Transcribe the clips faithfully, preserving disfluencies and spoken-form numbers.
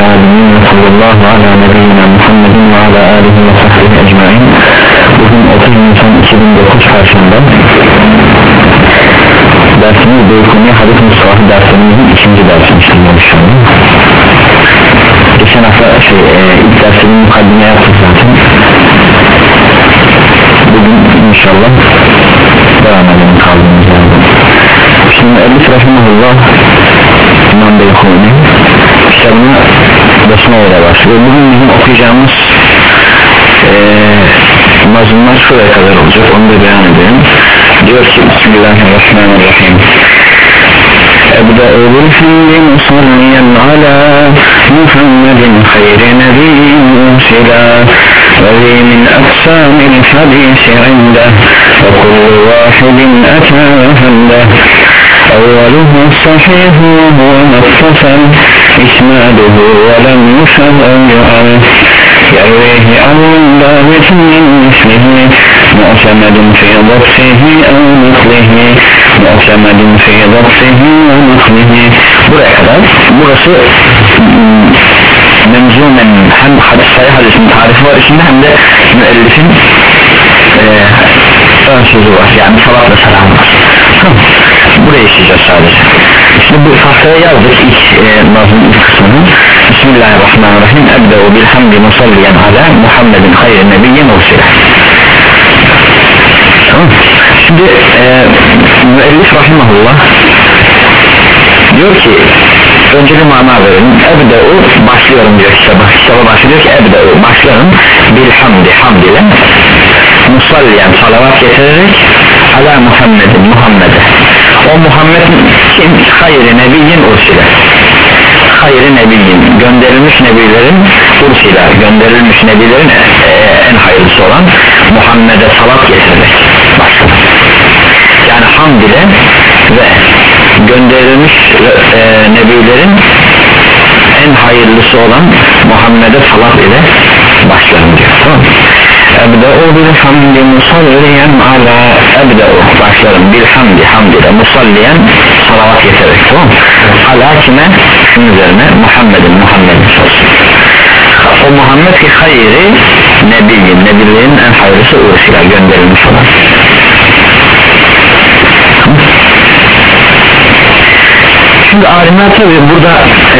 alemin ve sallallahu ala nebiyyina Muhammedin ve ala alihi ve sahbihi ecmain. Bugün otuz Nisan iki bin dokuz Perşembe. Dersimiz Beykuni Hadis Mustafa dersimizin ikinci dersini işlemiş. Geçen hafta şey, e, ilk dersinin mukaddime yaptık zaten. Bugün inşallah devam edelim kaldığımız yerde. Şimdi Elif Rahimahullah İmam Beykuni kitabına basmayla başlıyor. Bugün bizim okuyacağımız e, mazlumlar şuraya kadar olacak, onu da beyan edelim. Diyor ki Bismillahirrahmanirrahim. أبدأ بالحمد مصليا على محمد خير نبي أرسلا وذي من أقسام الحديث عنده وكل واحد أتى وهله أوله الصحيح وهو متصل إسناده ولم يشرع عنه يرويه عن ضابط من مثله معتمد في ضبطه أو نقله معتمد في ضبطه ونقله. Buraya kadar burası menzumen hem hadis sayı hadisin tarifi var içinde hem de müellifin e, ön sözü var, yani salat ve selam var. Tamam, buraya işleyeceğiz sadece. Şimdi bu tahtaya yazdık ilk e, nazımın ilk kısmını. Bismillahirrahmanirrahim. Ebde'u bilhamdi musalliyen ala Muhammedin hayri nebiyyen ursile. Tamam. Şimdi e, müellif rahimahullah diyor ki, önce bir mana verelim. Ebde'u, başlıyorum diyor kitaba. Kitaba başlıyor ki ebde'u, başlarım bilhamdi, hamd ile musalliyen, salavat getirerek ala Muhammedin, Muhammed'e. O Muhammed'in kim? Hayri nebiyyin ursile. Hayri nebiyyin, gönderilmiş nebilerin ursile, gönderilmiş nebilerin e, en hayırlısı olan Muhammed'e salat getirerek başladım. Yani hamd ile ve gönderilmiş e, nebilerin en hayırlısı olan Muhammed'e salat ile başlarım diyor. Tamam. Ebde'u bilhamdi musalliyen ala, ebde'u başlarım bilhamdi, hamd ile musalliyen salavat getirerek. Tamam. Ala kime? Şunun üzerine Muhammed'in, Muhammed'in sözü. O Muhammed ki hayri nebiyyin, nebilerin en hayırlısı uğraşıyla gönderilmiş olan. Şimdi alimler tabi burada e,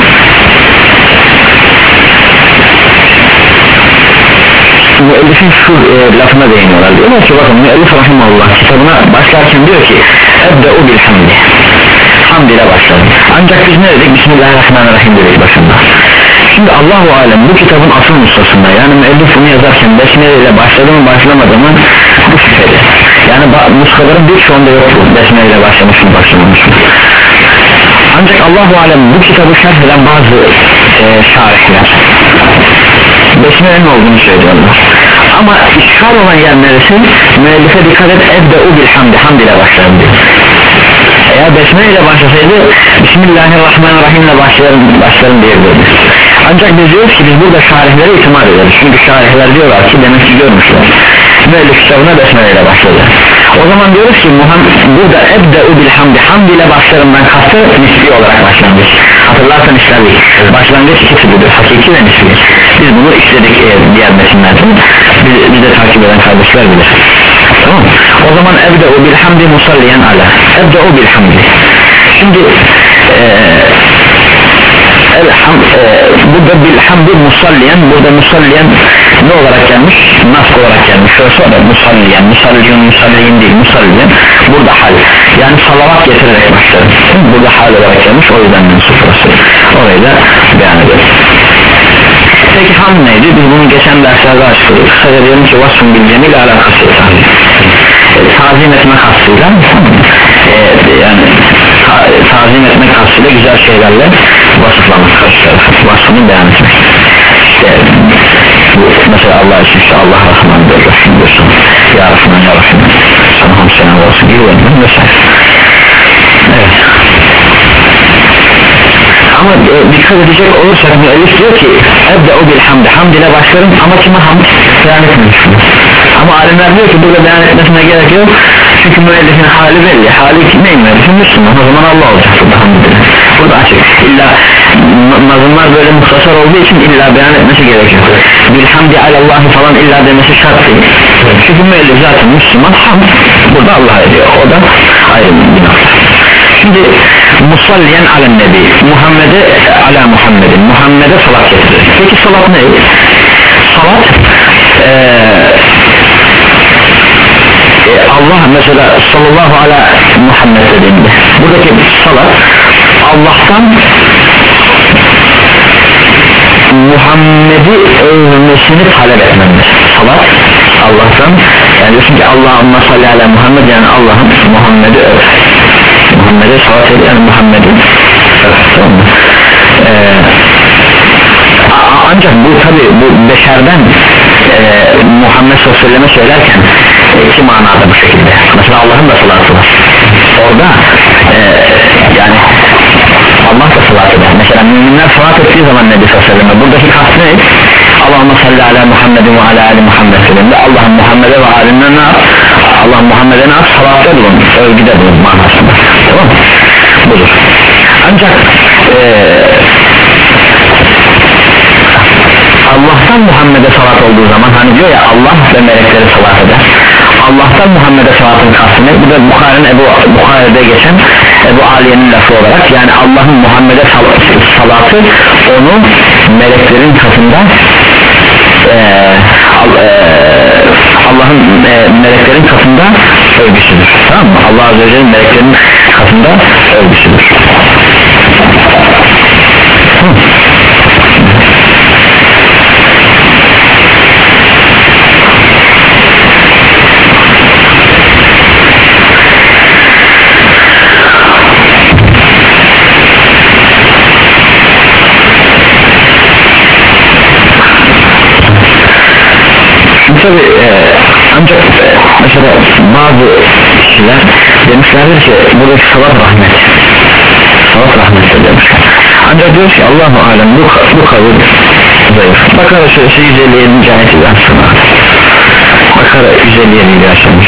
müellifin şu e, lafına değiniyorlar. Diyorlar ki bakın müellif rahimahullah kitabına başlarken diyor ki ebde'u bilhamdi, hamd ile başladım. Ancak biz ne dedik? Bismillahirrahmanirrahim dedik başında. Şimdi Allahu alem bu kitabın asıl nusrasında, yani müellif bunu yazarken besmele ile başladı mı başlamadı mı bu şüpheli. Yani nuskaların birçoğunda yok bu besmele ile başlamış mı başlamamış mı. Ancak Allahu alem bu kitabı şerh eden bazı e, şarihler besmele'nin olduğunu söylüyorlar. Ama işgal olan yer neresi? Müellife dikkat et, ebde'u bilhamdi, hamd ile başlarım diyor. Eğer besmele ile başlasaydı Bismillahirrahmanirrahim ile başlarım, başlarım diyebiliriz. Ancak biz diyoruz ki biz burada şarihlere itimat ederiz. Çünkü şarihler diyorlar ki demek ki görmüşler, müellif kitabına besmele ile başladı. O zaman diyoruz ki Muhammed, burada ebde'u bilhamdi, hamd ile başlarım ben kastı nisbi olarak başlangıç. Hatırlarsan işledik, başlangıç iki türlüdür, hakiki ve nisbi. Biz bunu işledik e, diğer metinlerde, biz, biz de takip eden kardeşler bilir. Tamam. O zaman ebde'u bilhamdi musalliyen ala, ebde'u bilhamdi. Şimdi eee Elham, e, burada bilhamdi musalliyen, burada musalliyen ne olarak gelmiş? Nasıl olarak gelmiş? Şöyle sonra musalliyen, musalliyen, musalliyen değil, musalliyen burada hal, yani salavat getirerek başlar. Burada hal olarak gelmiş, o yüzden mensup burası. Orayı da beyan edelim. Peki hamd neydi? Biz bunu geçen derslerde açıkladık. Kısaca diyelim ki vasfın bilcemiyle alakası tazim. E, tazim etme kastıyla e, yani ta, tazim etme kastıyla güzel şeylerle vasıflamak, vasfını beyan etmek. İşte bu mesela Allah için işte Allah Rahman'dır, Rahim diyorsun, Ya Rahman, Ya Rahim, sana ham selam olsun gibi önemli vesaire. Evet. Ama e, dikkat edecek olursak müellif diyor ki ebde'u bilhamdi, hamd ile başlarım ama kime hamd? Beyan etmemiş. Ama alimler diyor ki burada beyan etmesine gerek yok. Çünkü müellifin hali belli. Hali ne müellifin Müslüman, o zaman Allah olacak burada hamd. Burada açık. İlla nazımlar böyle muhtasar muhtasar olduğu için illa beyan etmesi gerekiyor. Bilhamdi alallahi falan illa demesi şart değil. Çünkü müellif zaten Müslüman, hamd burada Allah ediyor, o da ayrı bir nokta. Şimdi musalliyen alen nebi, Muhammed'e ala Muhammed'in, Muhammed'e salat getirir. Peki salat ne? Salat ee, e, Allah mesela sallallahu ala Muhammed dediğinde buradaki salat Allah'tan Muhammed'i övmesini talep etmemdir. Salat Allah'tan, yani diyorsun ki Allahümme salli ala Muhammed, yani Allah'ın Muhammed'i öv, Muhammed'e salat et, yani Muhammed'i öv, tamam mı? Ee, ancak bu tabi bu beşerden e, Muhammed sallallahu aleyhi ve selleme söylerken iki manada bu şekilde. Mesela Allah'ın da salatı var orada, e, yani Allah da salat eder. Mesela müminler salat ettiği zaman Nebi sallallahu aleyhi ve sellem buradaki kast ne? Allahümme salli ala Muhammedin ve ala ali Muhammed dediğinde Allah'ın Muhammed'e ve alimine ne yap? Allah Muhammed'e ne yap? Salatta bulun, övgüde bulun manasında, tamam mı? Budur. Ancak eee Allah'tan Muhammed'e salat olduğu zaman, hani diyor ya Allah ve melekleri salat eder, Allah'tan Muhammed'e salatın kastı ne? Bu da Bukhari'nin Ebu Bukhari'de geçen Ebu Aliye'nin lafı olarak, yani Allah'ın Muhammed'e salatı onun meleklerin katında e, e, Allah'ın e, meleklerin katında övgüsüdür, tamam mı? Allah Azze ve Celle'nin meleklerin katında övgüsüdür. Hı. Tabi e, ancak e, mesela bazı kişiler demişlerdir ki buradaki salat rahmet, salat rahmet demişler. Ancak diyor ki Allahu alem bu, bu kabul zayıf. Bakara suresi yüz elli yedinci ayeti aslında. Bakara yüz elli yedinci yaşamış.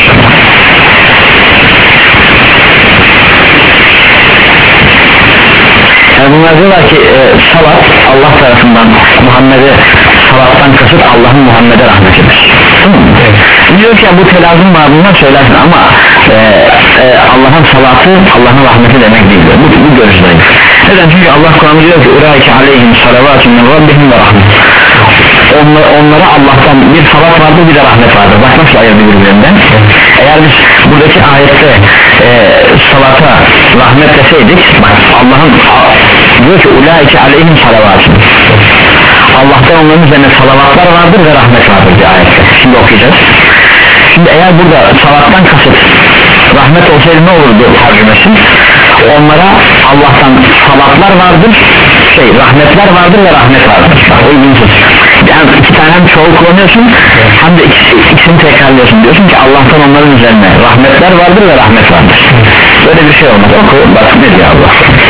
Yani bunlar diyorlar ki e, salat Allah tarafından Muhammed'e salattan kasıt Allah'ın Muhammed'e rahmetidir. Evet. Diyor ki ya bu telazım var, bunlar söylersin ama e, e, Allah'ın salatı Allah'ın rahmeti demek değil. Bu, bu görüş zayıf. Neden? Çünkü Allah Kur'an'da diyor ki ulaike aleyhim salavatun min rabbihim ve rahmet. Onlara, onlara Allah'tan bir salat vardır, bir de rahmet vardır. Bak nasıl ayırdı birbirinden. Eğer biz buradaki ayette e, salata rahmet deseydik, bak Allah'ın diyor ki ulaike aleyhim salavatun, Allah'tan onların üzerine salavatlar vardır ve rahmet vardır diye ayette. Şimdi okuyacağız. Şimdi eğer burada salattan kasıt rahmet olsaydı ne olurdu tercümesi? Onlara Allah'tan salatlar vardır, şey rahmetler vardır ve rahmet vardır. Bak uygunsuz. Yani iki tane hem çoğul kullanıyorsun hem de ikisi, ikisini tekrarlıyorsun. Diyorsun ki Allah'tan onların üzerine rahmetler vardır ve rahmet vardır. Böyle bir şey olmaz. Oku bak ne diyor Allah.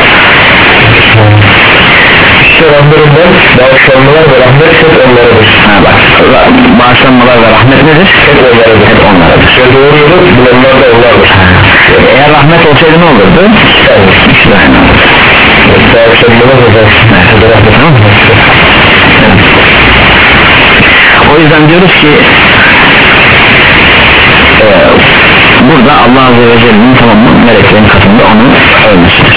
İşte Rabbimden bağışlanmalar ve rahmet hep onlaradır. Ha bak, bağışlanmalar ve rahmet nedir? Hep onlaradır. Hep onlaradır. Ve doğru yolu bulanlar da onlardır. Eğer rahmet olsaydı ne olurdu? Evet. İşte aynı olur. Bağışlanmalar ve rahmet. O yüzden diyoruz ki e, burada Allah Azze ve Celle'nin tamamı meleklerin katında onu övmüştür.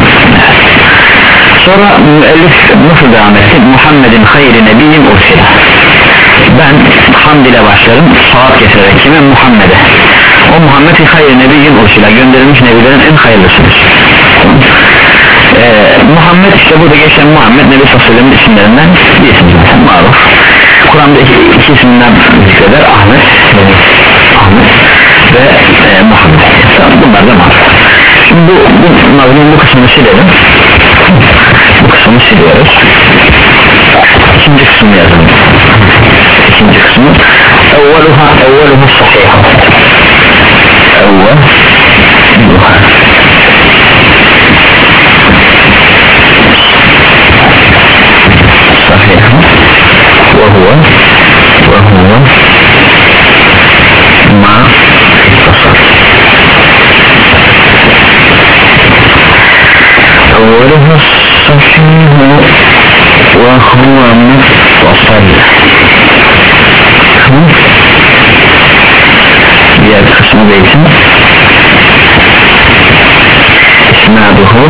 Sonra müellif nasıl devam etti? Muhammed'in hayri nebiyyin ursila. Ben hamd ile başlarım salat getirerek kime? Muhammed'e. O Muhammed'in hayri nebiyyin ursila, gönderilmiş nebilerin en hayırlısıdır. Ee, Muhammed işte burada geçen Muhammed Nebi sallallahu aleyhi ve sellem'in isimlerinden bir isim zaten maruf. Kur'an'da iki, iki isimden zikreder, Ahmet Ahmet ve e, Muhammed. Bunlar da maruf. Şimdi bu, bu nazımın bu kısmını silelim. Bu kısmını siliyoruz. İkinci kısmını yazalım. İkinci kısmı evveluha evveluha sahiha. Evveluha sahiha ve huve ve huve ma ittasal. أولها الصحيح ve huve muttasal. Diğer kısmı beytin isnaduhu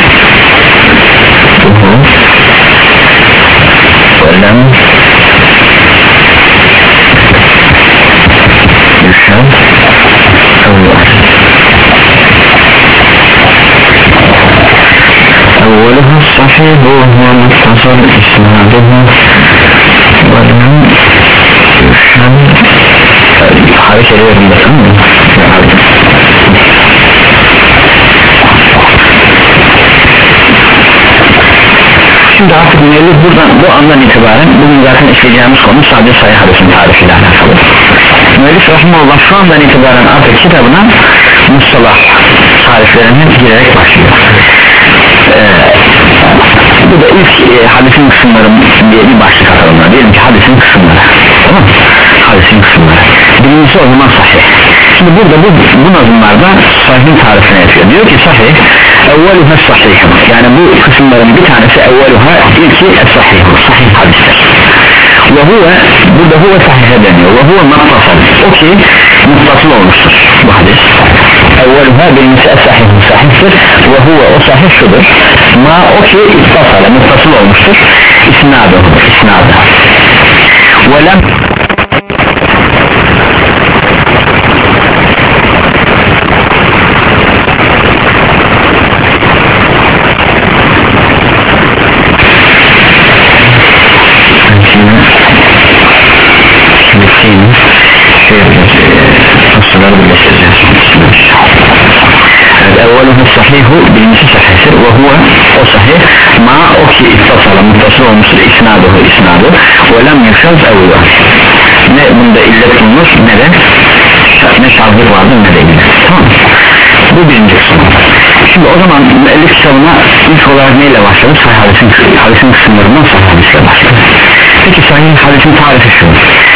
duhu ve lem yuşan evvel. أوله الصحيح وهو متصل إسناده ولم يشن حركة ليه Şimdi artık müellif buradan, bu andan itibaren bugün zaten işleyeceğimiz konu sadece sayı hadisin tarifiyle alakalı. Müellif rahimahullah şu andan itibaren artık kitabına mustalah tariflerine girerek başlıyor. Ee, bu da ilk e, hadisin kısımları diye bir başlık atalım. Diyelim ki hadisin kısımları, tamam mı? Hadisin kısımları. Birincisi o zaman sahih. Şimdi burada bu, bu nazımlarda sahihin tarifini yapıyor. Diyor ki sahih evveluha sahih, yani bu kısımların bir tanesi evveluha, ilki sahih, sahih hadisler. Ve huve, burada huve sahihe deniyor. Ve huve muttasal, o ki muttasıl olmuştur bu hadis. Evveluha birincisi sahih, sahihtir. Ve huve, o sahih şudur, ma o ki ittasale, muttasıl olmuştur. İsnadı, isnadı. Ve lem evveluhu sahihu, birincisi sahihtir. Ve huve, o sahih, ma o ki ittasala, muttasıl olmuştur. İsnaduhu, isnadı. Ve lem yuşaz evveluhu, ne bunda illet bulunur ne de ne şazlık vardır ne de illet. Tamam, bu birinci kısım. Şimdi o zaman müellif kitabına ilk olarak neyle başladı? Sahih hadisin, hadisin kısımlarından sahih hadisle başladı. Peki sahih hadisin tarifi şu: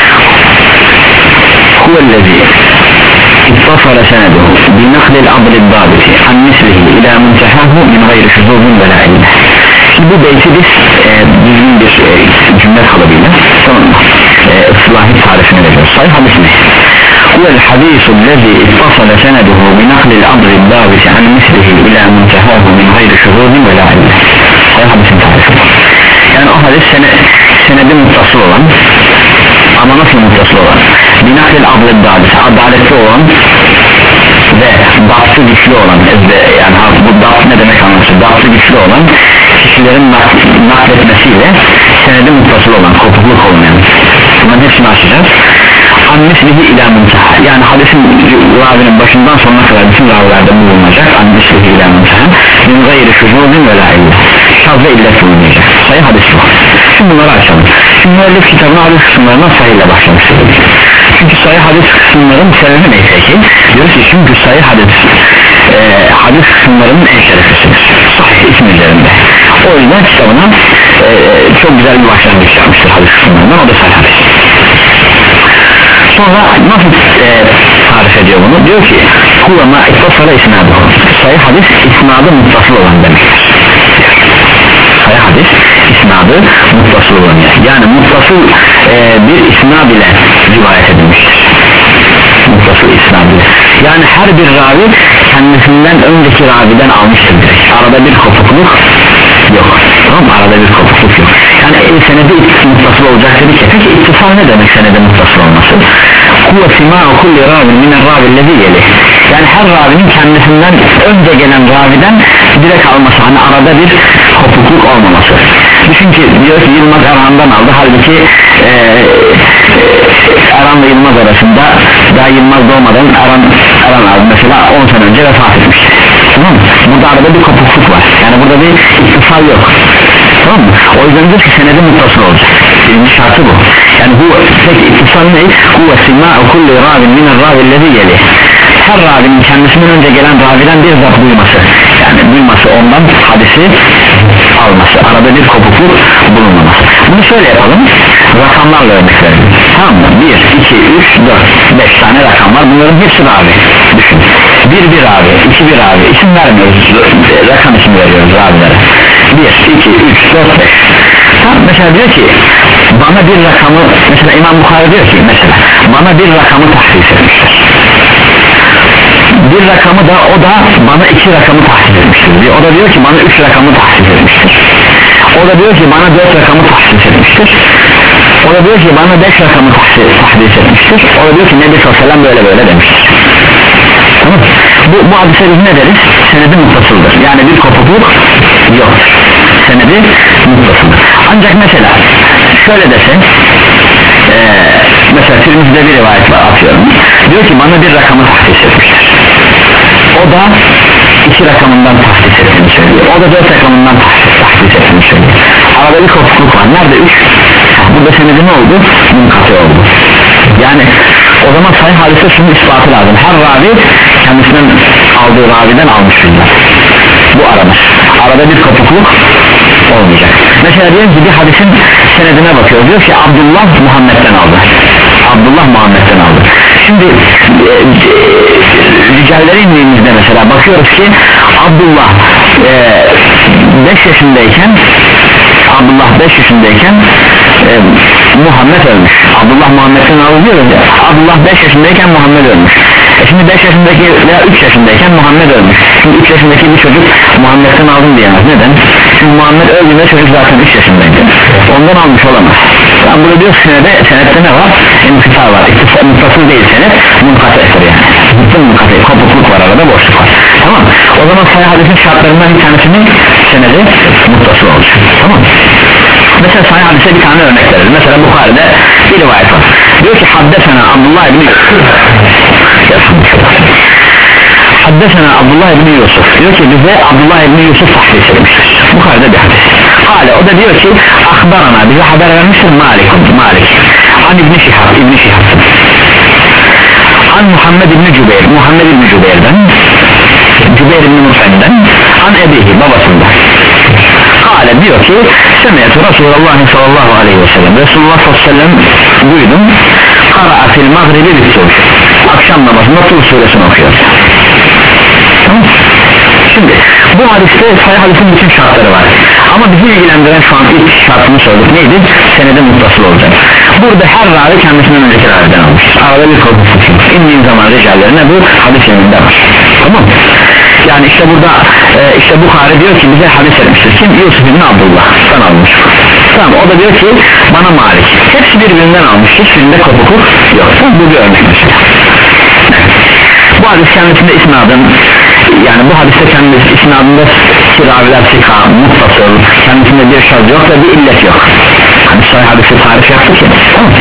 huvellezi اتصل سنده بنقل الأمر الضابط عن مثله إلى منتهاه من غير شذوذ ولا علة. Bu beyti biz e, düzgün bir e, cümle kalıbıyla, tamam mı? E, ıslahi tarifini veriyoruz. Sahih hadis ne? Huvel hadisu lezi ittasala seneduhu binakli l-amri d-davisi an mislihi ila muntehahu min gayri şuzuzin ve la ille. Sahih hadisin tarifi. Yani o hadis sene, senedi muttasıl olan, ama nasıl muttasıl olan? Binakli l-amri d-davisi, adaletli olan ve daptı güçlü olan, yani bu dapt ne demek anlaşılır? Daptı güçlü olan kişilerin nakletmesiyle senedi muttasıl olan, kopukluk olmayan, bunların hepsini açacağız. Anneslihi ila muntaha, yani hadisin ravinin başından sonuna kadar bütün ravilerde bulunacak. Anneslihi ila muntaha min gayri şuzuzin ve la illa, şaz ve illet bulunacak. Sayı hadis bu. Şimdi bunları açalım. Şimdi müellif kitabına hadis kısımlarına sayı ile başlamıştır. Çünkü sayı hadis kısımların sebebi ne peki? Diyoruz ki çünkü sayı hadis e, hadis kısımlarının en şereflisidir. Sahih ismi üzerinde. O yüzden kitabına e, çok güzel bir başlangıç yapmıştır hadis kısımlarından, o da sayı hadis. Sonra nasıl e, tarif ediyor bunu? Diyor ki huve ma ittasala isnaduhu, sayı hadis isnadı muttasıl olan demektir. Sayı hadis isnadı muttasıl olan, yani muttasıl e, bir isnad ile rivayet edilmiştir. Muttasıl isnad ile, yani her bir ravi kendisinden önceki raviden almıştır direkt. Arada bir kopukluk yok, tamam mı? Arada bir kopukluk yok. Yani e, senedi muttasıl olacak dedik ya. Peki ittifal ne demek senedi muttasıl olması? Kuva sima'u kulli ravin minen ravillezi yeli, yani her ravinin kendisinden önce gelen raviden direkt alması, hani arada bir kopukluk olmaması. Düşün ki diyor ki Yılmaz Erhan'dan aldı, halbuki e, Erhan ve Yılmaz arasında daha Yılmaz doğmadan Erhan, Erhan aldı mesela on sene önce vefat etmişti, tamam mı? Burada arada bir kopukluk var, yani burada bir ittifal yok, tamam mı? O yüzden diyor ki senedi muttasıl olacak. Birinci şartı bu. Yani bu tek ittifal ne? Huve sima'u kulli ravin minen ravillezi yeli, her ravinin kendisinden önce gelen raviden bir zat duyması, yani duyması, ondan hadisi alması, arada bir kopukluk bulunmaması. Bunu şöyle yapalım, rakamlarla örnek verelim, tamam mı? bir, iki, üç, dört, beş tane rakam var, bunların hepsi ravi. Düşün, bir bir ravi, iki bir ravi, isim vermiyoruz, rakam ismi veriyoruz ravilere. bir, iki, üç, dört, beş. Tamam, mesela diyor ki bana bir rakamı, mesela İmam Bukhari diyor ki mesela bana bir rakamı tahdis etmiştir, bir rakamı da o da bana iki rakamı tahdis etmiştir diyor. O da diyor ki bana üç rakamı tahdis etmiştir, o da diyor ki bana dört rakamı tahdis etmiştir, o da diyor ki bana beş rakamı tahdis etmiştir, o da diyor ki Nebi sallallahu aleyhi ve sellem böyle böyle demiştir. Tamam. Bu, bu hadise biz ne deriz? Senedi muttasıldır, yani bir kopukluk yoktur, senedi muttasıldır. Ancak mesela şöyle dese ee, mesela Tirmizi'de bir rivayet var, atıyorum, diyor ki bana bir rakamı tahdis etmiştir, o da iki rakamından tahdis ettiğini söylüyor, o da dört rakamından tahdis ettiğini söylüyor. Arada bir kopukluk var, nerede? Üç. Burada senedi ne oldu? Munkatı oldu. Yani o zaman sahih hadise şunun ispatı lazım, her ravi kendisinden aldığı raviden almış bilgiler, bu aramış, arada bir kopukluk olmayacak. Mesela diyelim ki bir hadisin senedine bakıyor, diyor ki Abdullah Muhammed'den aldı, Abdullah Muhammed'den aldı. Şimdi e, e, ricalleri indiğimizde mesela bakıyoruz ki Abdullah beş e, yaşındayken Abdullah beş yaşındayken e, Muhammed ölmüş. Abdullah Muhammed'den aldı diyoruz ya, Abdullah beş yaşındayken Muhammed ölmüş. E şimdi beş yaşındaki veya üç yaşındayken Muhammed ölmüş. Şimdi üç yaşındaki bir çocuk Muhammed'den aldım diyemez. Neden? Çünkü Muhammed öldüğünde çocuk zaten üç yaşındaydı, ondan almış olamaz. Yani burada diyor senede, senette ne var? İntifar var, muttasıl değil senet, munkateftir yani. Bütün munkate, kopukluk var, arada boşluk var. Tamam. O zaman sahih hadisin şartlarından bir tanesinin senedi muttasıl olacak. Tamam. Mesela sahih hadise bir tane örnek verelim. Mesela Bukhari'de bir rivayet var, diyor ki Haddesena Abdullah ibn Haddesena Abdullah ibn Yusuf, diyor ki bize Abdullah ibn Yusuf tahdis etmiştir. Bukhari'de bir hadis. Hale, o da diyor ki Akhbarana, bize haber vermiştir Malik Malik An İbn Şihab İbn Şihab An Muhammed ibn Cübeyr Muhammed ibn Cübeyr'den, Cübeyr ibn Mut'im'den, An Ebihi, babasından. Hale, diyor ki Semiyetü Resulullah sallallahu aleyhi ve sellem, Resulullah sallallahu aleyhi ve sellem duydum, Kara'a fil mağribi bittur, akşam namazında Tur suresini okuyor. Tamam. Şimdi bu hadiste sahih hadisin bütün şartları var, ama bizi ilgilendiren şu an ilk şartını sorduk, neydi? Senede muttasıl olacak. Burada her ravi kendisinden önceki raviden almış, arada bir korkutsuz, indiğin zaman ricallerine bu hadis yönünde var. Tamam. Yani işte burada e, işte Bukhari diyor ki bize hadis etmiştir, kim? Yusuf ibn Abdullah'tan almış. Tamam, o da diyor ki bana Malik, hepsi birbirinden almış, hiçbirinde kopukluk yok. Bu bir örnek mesela. Bu hadis kendisinde isnadın, yani bu hadiste kendisi isnadında ki raviler sika, muttasıl, kendisinde bir şart yok ve bir illet yok. Hani sahih hadisi tarif yaptık ya. Tamam.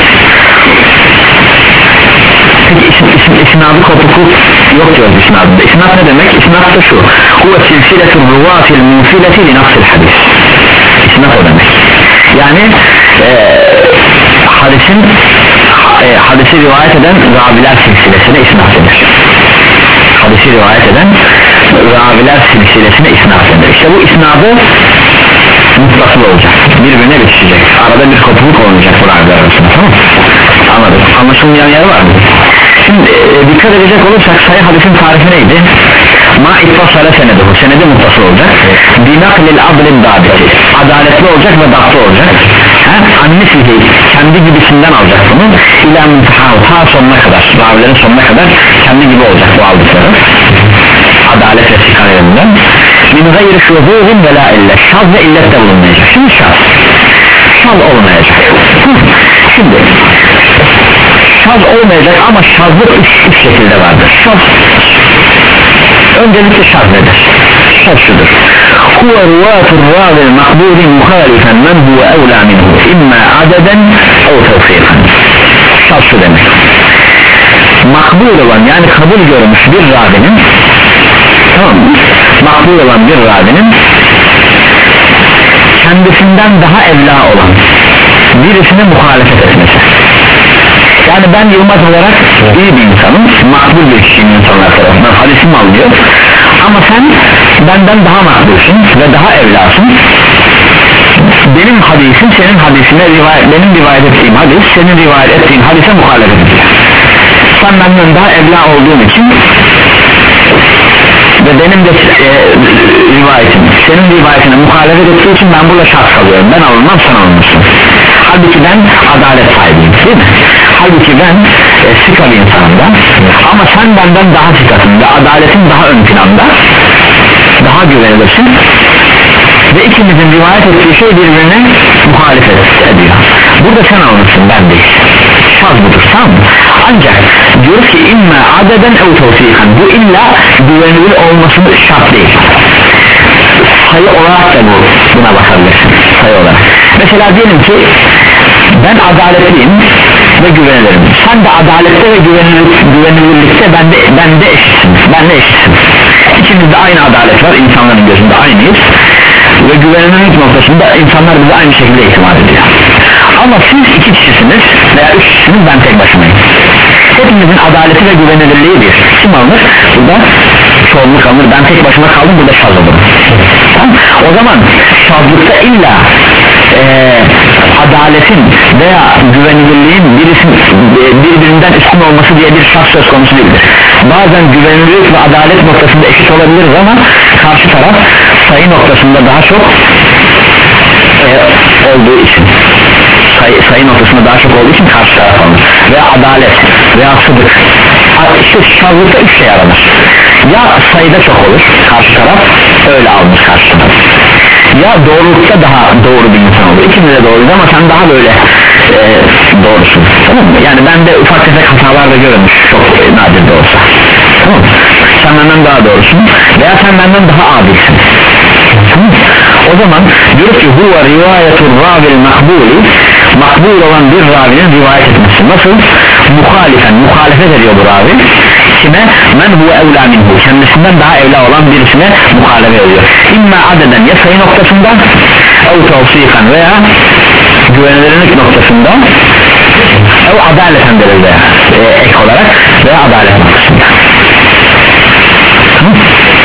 Peki isim, isim, isnadı kopukluk yok diyoruz isnadında. İsnad ne demek? İsnad da şu, huve silsiletul ruvatil munfileti li nafsil hadis. İsnad o demek. Yani e, hadisin e, hadisi rivayet eden raviler silsilesine isnad denir. Hadisi rivayet eden raviler silsilesine isnad denir. İşte bu isnadı muttasıl olacak, birbirine bitişecek, arada bir kopukluk olmayacak bu raviler arasında. Tamam. Anladım. Anlaşılmayan yer var mı? Şimdi e, dikkat edecek olursak sahih hadisin tarifi neydi? Ma ittasale seneduhu, senedi muttasıl olacak. Binaklil adlin dabiti, adaletli olacak ve daptı olacak. Annesihi, kendi gibisinden alacak bunu. İlâ muntahav, ta sonuna kadar, ravilerin sonuna kadar kendi gibi olacak bu aldıkları. Adalet ve sikaretinden. Min gayri şuzuhun ve la ille, şaz ve illet de bulunmayacak. Şimdi şaz, şaz olmayacak. Şimdi şaz olmayacak ama şazlık üç, üç şekilde vardır. Şaz, öncelikle şaz nedir? Şaz şudur: huve ruvatul ravil makbuli muhalifen men huve evla minhu imma adeden ev tevfikan. Şaz şu demek: makbul olan, yani kabul görmüş bir ravinin, tamam mı? Makbul olan bir ravinin kendisinden daha evla olan birisine muhalefet etmesi. Yani ben Yılmaz olarak iyi bir insanım, makbul bir kişiyim insanlar tarafından, hadisim alıyor, ama sen benden daha makbulsun ve daha evlasın. Benim hadisim senin hadisine rivayet, benim rivayet ettiğim hadis senin rivayet ettiğin hadise muhalefet ediyor. Sen benden daha evla olduğun için ve benim de e, rivayetim senin rivayetine muhalefet ettiği için ben burada şart kalıyorum, ben alınmam sen alınmışsın. Halbuki ben adalet sahibiyim, değil mi? Halbuki ben e, sika bir insanım da, ama sen benden daha sikasın ve adaletin daha ön planda, daha güvenilirsin ve ikimizin rivayet ettiği şey birbirine muhalefet ediyor. Burada sen almışsın, ben değil. Şaz budur, tamam mı? Ancak diyor ki imma adeden ev tavsiyen, bu illa güvenilir olmasını şart değil. Sayı olarak da bu, buna bakabilirsin, sayı olarak. Mesela diyelim ki ben adaletliyim ve güvenilirim, sen de adalette ve güvenilir, güvenilirlikte bende, bende eşitsin, benle eşitsin. İkimizde aynı adalet var, insanların gözünde aynıyız ve güvenilirlik noktasında insanlar bize aynı şekilde itimat ediyor. Ama siz iki kişisiniz veya üç kişisiniz, ben tek başımayım. Hepimizin adaleti ve güvenilirliği bir. Kim alınır? Burada çoğunluk alınır. Ben tek başıma kaldım, burada şaz olurum. Tamam? O zaman şazlıkta illa e, adaletin veya güvenilirliğin birisi, birbirinden üstün olması diye bir şaz söz konusu değildir. Bazen güvenilirlik ve adalet noktasında eşit olabiliriz ama karşı taraf sayı noktasında daha çok e, olduğu için sayı, sayı noktasında daha çok olduğu için karşı taraf alınır. Veya adalet veya sıdık, işte şazlıkta üç şey aranır. Ya sayıda çok olur, karşı taraf öyle almış karşı taraf, ya doğrulukta daha doğru bir insan olur. İkimiz de doğruyuz ama sen daha böyle e, doğrusun, tamam mı? Yani bende ufak tefek hatalar da görülmüş, çok e, nadir de olsa, tamam mı? Sen benden daha doğrusun veya sen benden daha adilsin, tamam mı? O zaman diyor ki huve rivayetul ravil makbuli, makbul olan bir ravinin rivayet etmesi. Nasıl? Muhalifen, muhalefet ediyor bu ravi kime? Men huve evla minhu, kendisinden daha evla olan birisine muhalefet ediyor. İmma adeden, ya sayı noktasında, ev tavsiyen veya güvenilirlik noktasında, ev adaleten verildi e, ek olarak veya adalet noktasında. Tamam.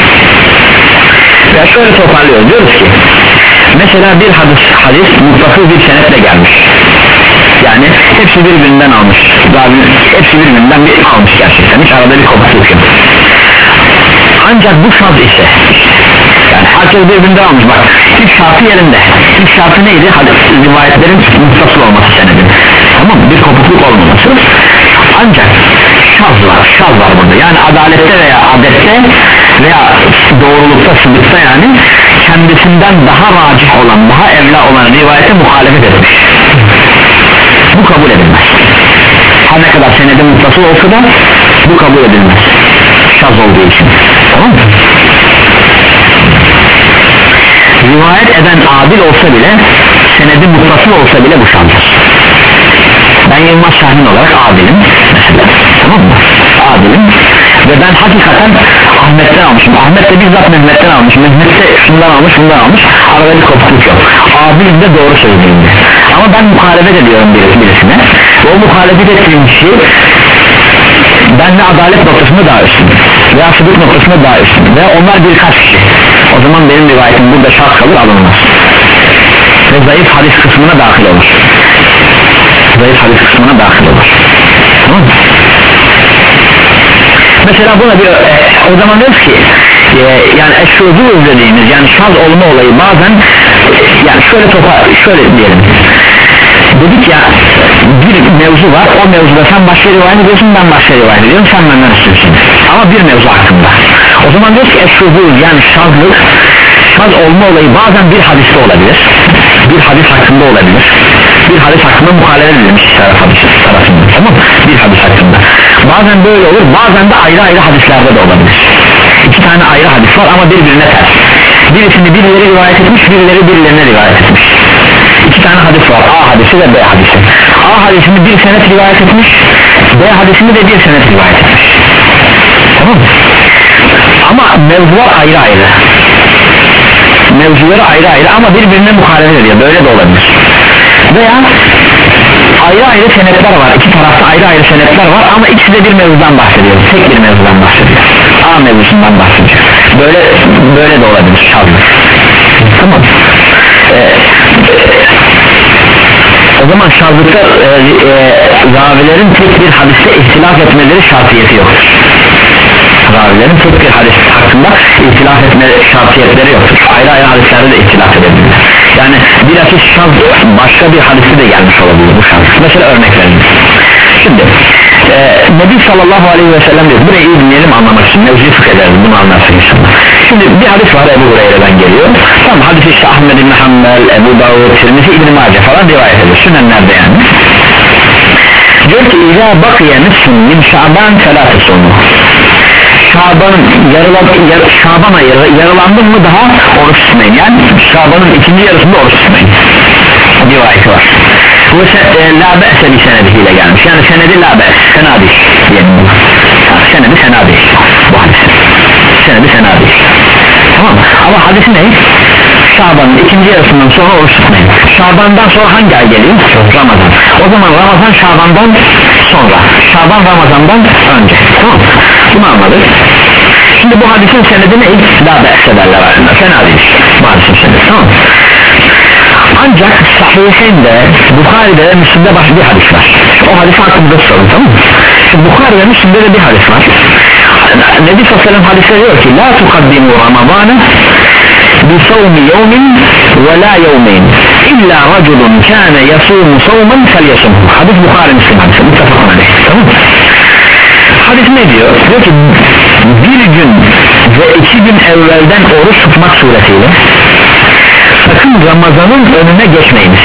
Ya şöyle toparlıyoruz, diyoruz ki mesela bir hadis, hadis mutlaka bir senetle gelmiş, yani hepsi birbirinden almış, hepsi birbirinden bir almış gerçekten, hiç arada bir kopukluk yok. Ancak bu şart ise, yani herkes birbirinden almış, bak ilk şartı yerinde. İlk şartı neydi? Hadis rivayetlerin muttasıl olması senedin, tamam mı? Bir kopukluk olmaması. Ancak şaz var, şaz var burada, yani adalette veya adette veya doğrulukta, sıdıkta, yani kendisinden daha racih olan, daha evla olan rivayete muhalefet etmiş. Bu kabul edilmez. Her ne kadar senedi muttasıl olsa da bu kabul edilmez, şaz olduğu için, tamam mı? Rivayet eden adil olsa bile, senedi muttasıl olsa bile bu şazdır. Ben Yılmaz Şahin olarak adilim mesela, tamam mı? Adilim ve ben hakikaten Ahmet'ten almışım, Ahmet de bizzat Mehmet'ten almış, Mehmet de şundan almış, şundan almış, arada bir kopukluk yok. Adilim de doğru söylediğimde, ama ben muhalefet ediyorum birisi birisine ve o muhalefet ettiğim kişi benle adalet noktasında daha üstün veya sıdık noktasında daha üstün ve onlar birkaç kişi, o zaman benim rivayetim burada şart kalır, alınmaz ve zayıf hadis kısmına dahil olur, zayıf hadis kısmına dahil olur, tamam mı? Mesela buna bir e, o zaman diyoruz ki e, yani eşruzul dediğimiz, yani şaz olma olayı bazen e, yani şöyle topa şöyle diyelim, dedik ya bir mevzu var, o mevzuda sen başka rivayet ediyorsun, ben başka rivayet ediyorum, sen benden üstünsün ama bir mevzu hakkında. O zaman diyoruz ki eşruzul, yani şazlık, şaz olma olayı bazen bir hadiste olabilir, bir hadis hakkında olabilir, bir hadis hakkında muhalefet edilmiş taraf hadis tarafında, tamam mı? Bir hadis hakkında bazen böyle olur, bazen de ayrı ayrı hadislerde de olabilir. İki tane ayrı hadis var ama birbirine ters, birisini birileri rivayet etmiş, birileri birilerine rivayet etmiş. İki tane hadis var, A hadisi ve B hadisi. A hadisini bir senet rivayet etmiş, B hadisini de bir senet rivayet etmiş, tamam mı? Ama mevzular ayrı ayrı, mevzuları ayrı ayrı ama birbirine muhalefet ediyor, böyle de olabilir. Veya ayrı ayrı senetler var, iki tarafta ayrı ayrı senetler var ama ikisi de bir mevzudan bahsediyor, tek bir mevzudan bahsediyor, A mevzusundan bahsediyor, böyle böyle de olabilir şazlık, tamam. Ee, o zaman şazlıkta e, e, ravilerin tek bir hadiste ihtilaf etmeleri şartiyeti yoktur, ravilerin tek bir hadis hakkında ihtilaf etme şartiyetleri yoktur. Ayrı ayrı hadislerde de ihtilaf edebilirler. Yani bilakis şaz başka bir hadiste de gelmiş olabilir bu şaz. Mesela örnek verelim. Şimdi e, Nebi sallallahu aleyhi ve sellem diyor, burayı iyi dinleyelim anlamak için mevzuyu fıkh ederiz, bunu anlarsın inşallah. Şimdi bir hadis var Ebu Hureyre'den geliyor. Tamam, hadis işte Ahmed ibn Hanbel, Ebu Davud, Tirmizi, İbn Mace falan rivayet ediyor. Sünenlerde yani. Diyor ki İzâ bakiye nisfun min Şaban felâte sonu. Şaban'ın yarılan, yar, Şaban ayı yarılandı mı daha oruç tutmayın. Yani Şaban'ın ikinci yarısında oruç tutmayın. Rivayeti var. Bu e, la be'se bir senediyle gelmiş. Yani senedi la be's, fena değil diyelim. Yani senedi fena değil bu hadis. Senedi fena değil. Tamam. Ama hadisi ne? Şaban'ın ikinci yarısından sonra oruç tutmayın. Şaban'dan sonra hangi ay geliyor? Ramazan. O zaman Ramazan Şaban'dan sonra, Şaban Ramazan'dan önce. Tamam. Bunu anladık. Şimdi bu hadisin senedi ne? La be'se derler aslında. Fena değil bu hadisin senedi. Tamam. Ancak Sahih'inde, Bukhari'de ve Müslim'de başka bir hadis var. O hadis hakkında sorun, tamam mı? Şimdi Bukhari ve Müslim'de de bir hadis var. Nebi sallallahu aleyhi ve sellem hadiste diyor ki la tukaddimu Ramazan'ı bi savmi yevmin ve la yevmeyn illa raculun kâne yasumu savman felyasumhu. Hadis Bukhari Müslim hadisi, muttefakun aleyh, tamam mı? Hadis ne diyor? Diyor ki bir gün ve iki gün evvelden oruç tutmak suretiyle sakın Ramazan'ın önüne geçmeyiniz.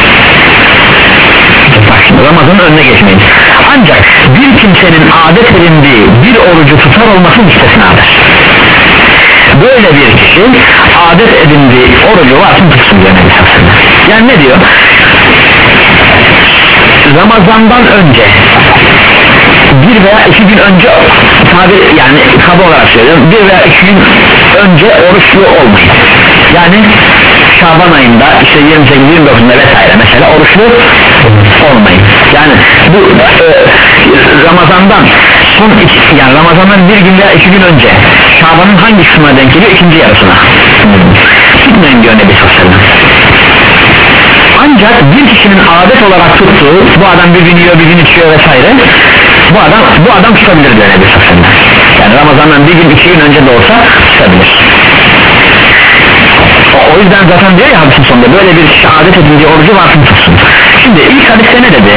Bak şimdi Ramazan'ın önüne geçmeyiniz. Ancak bir kimsenin adet edindiği bir orucu tutar olması müstesnadır. Böyle bir kişi adet edindiği orucu varsın tutsun diyor Nebi sallallahu aleyhi ve sellem. Yani ne diyor? Ramazan'dan önce bir veya iki gün önce tabi yani kaba olarak söylüyorum, bir veya iki gün önce oruçlu olmayın. Yani Şaban ayında işte yirmi sekiz yirmi dokuzunda vesaire mesela oruçlu olmayın. Yani bu e, Ramazan'dan son iki, yani Ramazan'dan bir gün veya iki gün önce Şaban'ın hangi kısmına denk geliyor? İkinci yarısına tutmayın diyor Nebi sallallahu aleyhi ve sellem. Ancak bir kişinin adet olarak tuttuğu, bu adam bir gün yiyor bir gün içiyor vesaire, bu adam bu adam tutabilir diyor Nebi sallallahu aleyhi ve sellem. Yani Ramazan'dan bir gün iki gün önce de olsa tutabilir. O yüzden zaten diyor ya hadisin sonunda böyle bir kişi adet edince orucu varsın tutsun. Şimdi ilk hadiste ne dedi?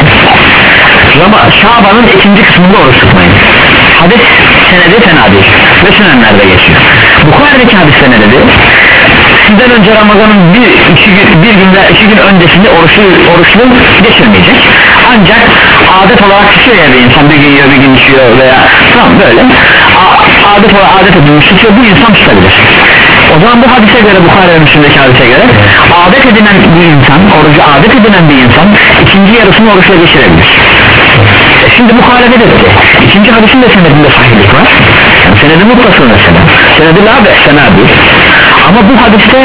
Şaban'ın ikinci kısmında oruç tutmayın. Hadis senedi fena değil ve sünenlerde geçiyor. Bukhari'deki hadiste ne dedi? Sizden önce Ramazan'ın bir, iki gün, bir gün veya iki gün öncesinde oruçlu, oruçlu geçirmeyecek. Ancak adet olarak tutuyor ya bir insan, bir gün yiyor bir gün içiyor veya tamam böyle A, adet olarak adet edilmiş tutuyor, bu insan tutabilir. O zaman bu hadise göre, Bukhari ve Müslim'deki hadise göre adet edinen bir insan, orucu adet edinen bir insan ikinci yarısını oruçla geçirebilir. E şimdi Bukhari ne dedi? İkinci hadisin de senedinde sahihlik var. Yani senedi muttasıl mesela. Senedi la be senadi. Ama bu hadiste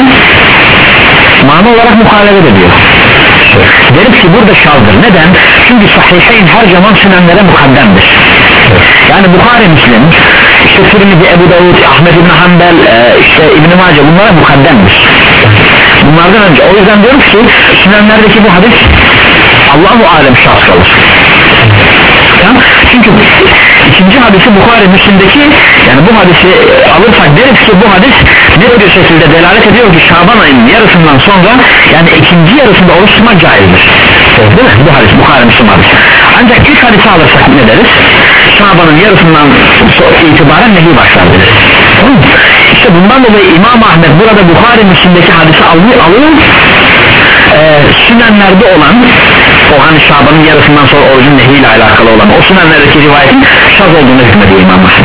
mana olarak muhalefet ediyor. Deriz ki burada şazdır. Neden? Çünkü sahiheyn her zaman sünenlere mukaddemdir. Yani Bukhari Müslim, işte Tirmizi, Ebu Davud, Ahmed ibn Hanbel, e, işte İbn Mace bunlara mukaddemdir. Bunlardan önce. O yüzden diyoruz ki sünenlerdeki bu hadis Allahu alem şahs kalır. Tamam? Çünkü ikinci hadisi Bukhari Müslim'deki, yani bu hadisi alırsak deriz ki bu hadis net bir şekilde delalet ediyor ki Şaban ayının yarısından sonra, yani ikinci yarısında oruç tutmak caizdir. Değil mi? Bu hadis Bukhari Müslim hadisi. Ancak ilk hadisi alırsak ne deriz? Şaban'ın yarısından itibaren nehi başlar deriz. Tamam mı? İşte bundan dolayı İmam Ahmed burada Bukhari Müslim'deki hadisi alıyor, alıyor e, sünenlerde olan o hani Şaban'ın yarısından sonra orucun nehiyle alakalı olan o sünenlerdeki rivayetin şaz olduğunu hükmediyor İmam Ahmed.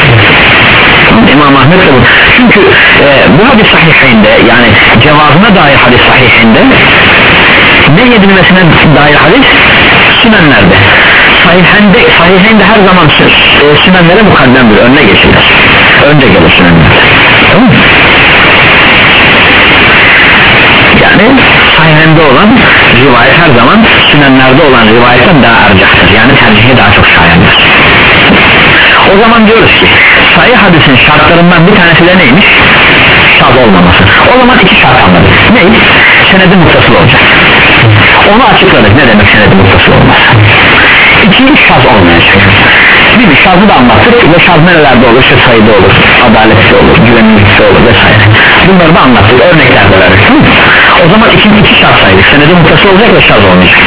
İmam Ahmed de bu. Çünkü e, bu hadis sahihinde, yani cevabına dair hadis sahihinde, ne yedilmesine dair hadis sünenlerde. Sahihinde, sahihinde her zaman e, sünenlere mukaddemdir, önüne geçilir. Önce gelir sünenlerde. Tamam mı? Yani sahihinde olan rivayet her zaman sünenlerde olan rivayetten daha ercahtır. Yani tercihi daha çok şayandır. O zaman diyoruz ki sahih hadisin şartlarından bir tanesi de neymiş? Şaz olmaması. O zaman iki şart anladık. Neymiş? Senedi muttasıl olacak. Onu açıkladık. Ne demek senedi muttasıl olmaz? İki şaz olmayacak. değil mi? Şazı da anlattık ve şaz nerelerde olur? İşte sayıda olur, adalette olur, güvenilirlikte olur vesaire. Bunları da anlattık, örnekler de verdik. O zaman ikinci iki şaz saydık. Senedi mutlası olacak ve şaz olmayacak.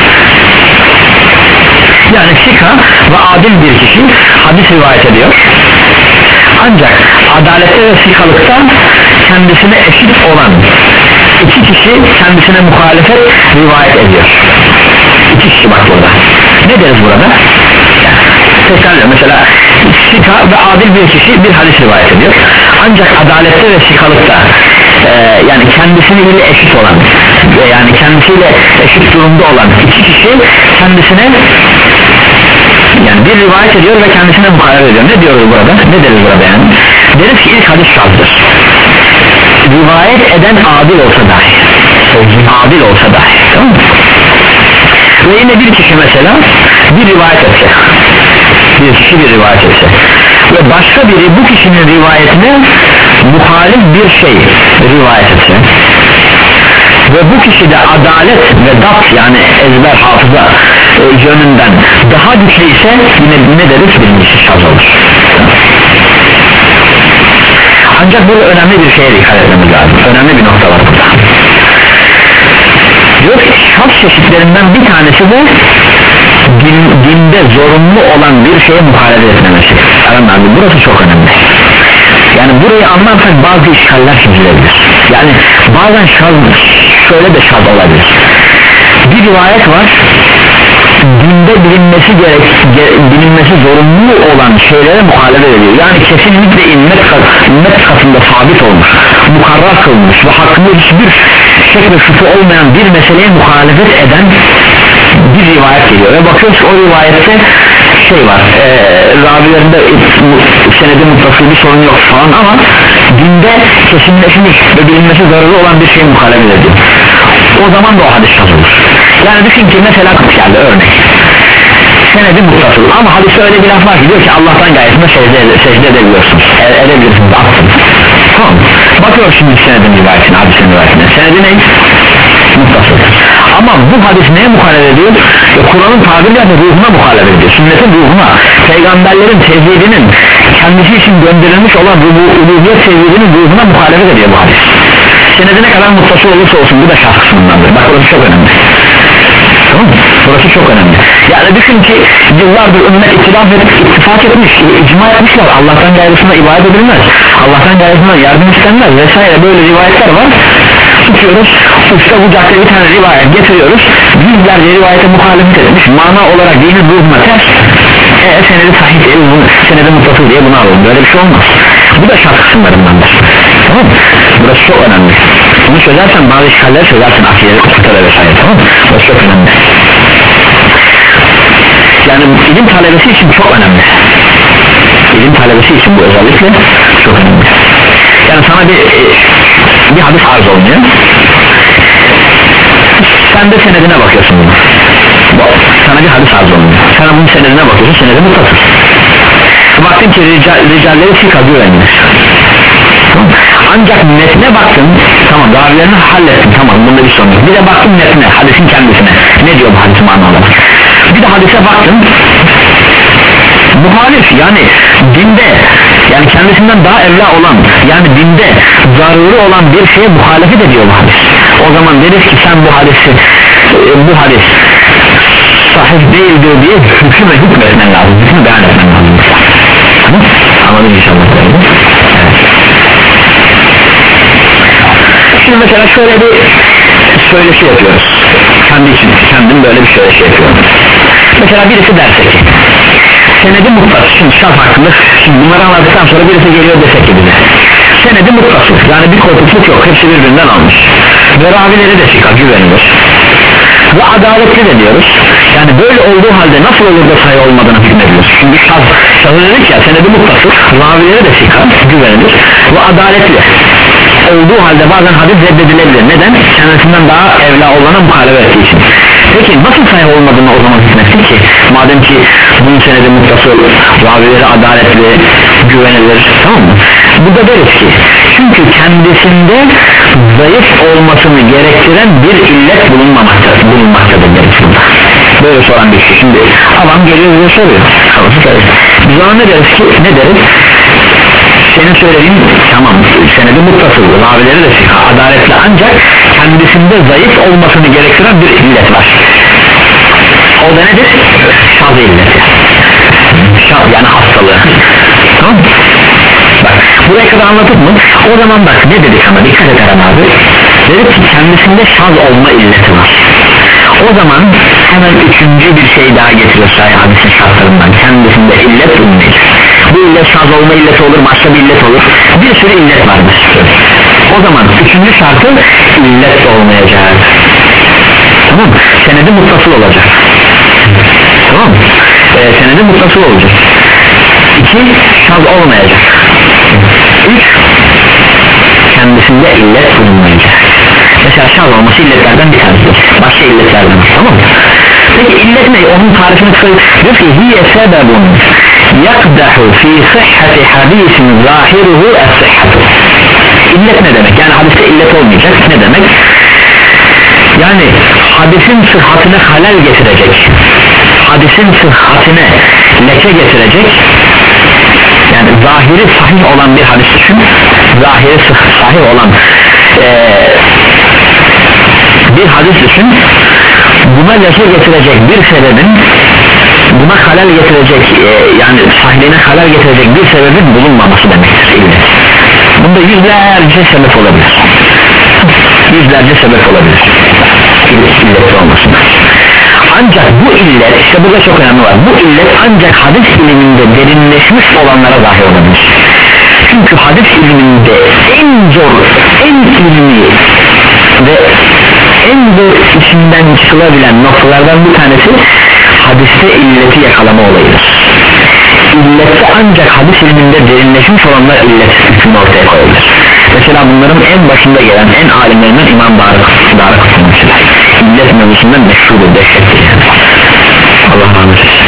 Yani sika ve adil bir kişi hadis rivayet ediyor, ancak adalette ve sikalıkta kendisine eşit olan iki kişi kendisine muhalefet rivayet ediyor. İki kişi bak burada. Ne deriz burada? Tekrar mesela sika ve adil bir kişi bir hadis rivayet ediyor, ancak adalette ve sikalıkta e, yani kendisiyle eşit olan ve yani kendisiyle eşit durumda olan iki kişi kendisine yani bir rivayet ediyor ve kendisine muhalefet ediyor. Ne diyoruz burada? Ne deriz burada yani? Deriz ki ilk hadis şazdır. Rivayet eden adil olsa dahi, adil olsa dahi, tamam mı? Ve yine bir kişi mesela bir rivayet etse, bir kişi bir rivayet etse ve başka biri bu kişinin rivayetine muhalif bir şey rivayet etse ve bu kişi de adalet ve dapt yani ezber hafıza e, yönünden daha güçlü ise yine ne deriz? Birincisi şaz olur. Ancak burada önemli bir şeye dikkat etmemiz lazım. Önemli bir nokta var burada. Diyor ki şaz çeşitlerinden bir tanesi de din, dinde zorunlu olan bir şeye muhalefet etmemesi. Aramazdı. Burası çok önemli. Yani burayı anlarsak bazı işgaller çözülebilir. Yani bazen şaz, şöyle de şaz olabilir. Bir rivayet var, dinde bilinmesi gerek, bilinmesi zorunlu olan şeylere muhalefet ediyor. Yani kesinlikle ümmet, ümmet katında sabit olmuş, mukarrar kılmış ve hakkında hiçbir şek ve şüphe olmayan bir meseleye muhalefet eden bir rivayet geliyor ve bakıyoruz o rivayette şey var, e, ravilerinde senedi mutlaka bir sorun yok falan ama dinde kesinleşmiş ve bilinmesi zararlı olan bir şeye muhalefet ediyor. O zaman da o hadis şaz olur. Yani düşün ki mesela geldi örnek, senedi muttasıl ama hadiste öyle bir laf var ki diyor ki Allah'tan gayesinde secde, secde edebiliyorsunuz, e, edebilirsiniz, attın. Tamam, bakıyor şimdi senedin rivayetine, hadisin rivayetine, senedi ne? Muttasıl. Ama bu hadis neye muhalefet ediyor? E, Kur'an'ın tabiriyle ruhuna muhalefet ediyor, sünnetin ruhuna, peygamberlerin tevhidinin kendisi için gönderilmiş olan uluhiyet tevhidinin ruhuna muhalefet ediyor bu hadis. Senedi ne kadar muttasıl olursa olsun bu da şahs kısmındandır. Bak burası çok önemli. Tamam mı? Burası çok önemli. Yani düşün ki yıllardır ümmet ittifak edip ittifak etmiş, icma etmişler, Allah'tan gayrısına ibadet edilmez, Allah'tan gayrısına yardım istenmez vesaire, böyle rivayetler var. Tutuyoruz, uçta bucakta bir tane rivayet getiriyoruz, yüzlerce rivayete muhalefet etmiş, mana olarak dinin ruhuna ters, e senedi sahih değil, senedi muttasıl diye bunu alalım, böyle bir şey olmaz. Bu da şart kısımlarındandır. Tamam mı? Burası çok önemli. Bunu çözersen bazı işgaller çözersin, akiyede kutulara vesaire, tamam mı? Burası çok önemli. Yani ilim talebesi için çok önemli. İlim talebesi için bu özellikle çok önemli. Yani sana bir bir hadis arz olmuyor, sen de senedine bakıyorsun bunu. Sana bir hadis arz olmuyor, sen bunun senedine bakıyorsun, senedi muttasıl. Baktın ki rical, ricalleri sika güvenilir, ancak metne baktın, tamam ravilerini hallettin, tamam bunda bir sorun yok. Bir de baktın metne, hadisin kendisine, ne diyor bu hadis manaları? Bir de hadise baktın, muhalif, yani dinde, yani kendisinden daha evla olan, yani dinde zaruri olan bir şeye muhalefet ediyor bu hadis. O zaman deriz ki sen bu hadisi, bu hadis sahih değildir diye hüküm ve hükmetmen lazım, hükmü beyan etmen lazım. Tamam, anladın inşallah. Evet. Şimdi mesela şöyle bir söyleşi yapıyoruz, kendi için, kendim böyle bir söyleşi yapıyorum. Mesela birisi derse ki senedi muttasıl, şimdi şart hakkında, şimdi bunları anladıktan sonra birisi geliyor dese ki bize senedi muttasıl, yani bir kopukluk yok, hepsi birbirinden almış ve ravileri de sika güvenilir ve adaletli de diyoruz. Yani böyle olduğu halde nasıl olur da sayı olmadığını hükmediyoruz. Şimdi şaz, şazı dedik ya, senedi muttasıl, ravileri de sika güvenilir ve adaletli olduğu halde bazen hadis reddedilebilir. Neden? Kendisinden daha evla olana muhalefet ettiği için. Peki nasıl sahih olmadığını o zaman hükmettik ki? Madem ki bunun senedi muttasıl, ravileri adaletli, güvenilir, tamam mı? Burada deriz ki çünkü kendisinde zayıf olmasını gerektiren bir illet bulunmamaktadır, bulunmaktadır deriz burada. Böyle soru soran bir kişi, şimdi adam geliyor bize soruyor, biz ona ne deriz ki, ne deriz? Senin söylediğin tamam, senedi muttasıl, ravileri de sıkı, adaletli, ancak kendisinde zayıf olmasını gerektiren bir illet var. O da nedir? Şaz illeti, şaz yani hastalığı. Tamam mı? Bak buraya kadar anladık mı? O zaman bak ne dedik ama dikkat et Eren abi, dedik ki kendisinde şaz olma illeti var. O zaman hemen üçüncü bir şey daha getiriyor Sahih hadisin şartlarından, kendisinde illet bulunmayacak. Bu illet şaz olma illeti olur, başka bir illet olur, bir sürü illet vardır. O zaman üçüncü şartı illet olmayacak. Tamam mı? Senedi muttasıl olacak. Tamam mı? Ee, senedi muttasıl olacak. İki, şaz olmayacak. Üç, kendisinde illet bulunmayacak. Mesela şaz olması illetlerden bir tanesi, başka illetlerden, tamam mı? Peki illet ne? Onun tarifini kısayım. Diyor ki hiye sebebun yakdahu fi sıhhati hadisin zahiruhu es-sıhhatu. İllet ne demek? Yani hadiste illet olmayacak. Ne demek? Yani hadisin sıhhatine halel getirecek, hadisin sıhhatine leke getirecek, yani zahiri sahih olan bir hadis düşün, zahiri sahih olan ee, bir hadis düşün, buna leke getirecek bir sebebin, buna halal getirecek e, yani sahihine halal getirecek bir sebebin bulunmaması demektir illet. Bunda yüzlerce sebep olabilir, yüzlerce sebep olabilir illet olmasına. Ancak bu illet, işte burada çok önemli var, bu illet ancak hadis iliminde derinleşmiş olanlara zahir olabilir. Çünkü hadis iliminde en zor, en ilmi ve en zor içinden çıkılabilen noktalardan bir tanesi hadiste illeti yakalama olayıdır. İllette ancak hadis ilminde derinleşmiş olanlar illet hükmünü ortaya koyabilir. Mesela bunların en başında gelen en alimlerinden İmam Daraqutni mesela illet mevzusundan meşhurdur, dehşettir yani. Allah rahmet eylesin.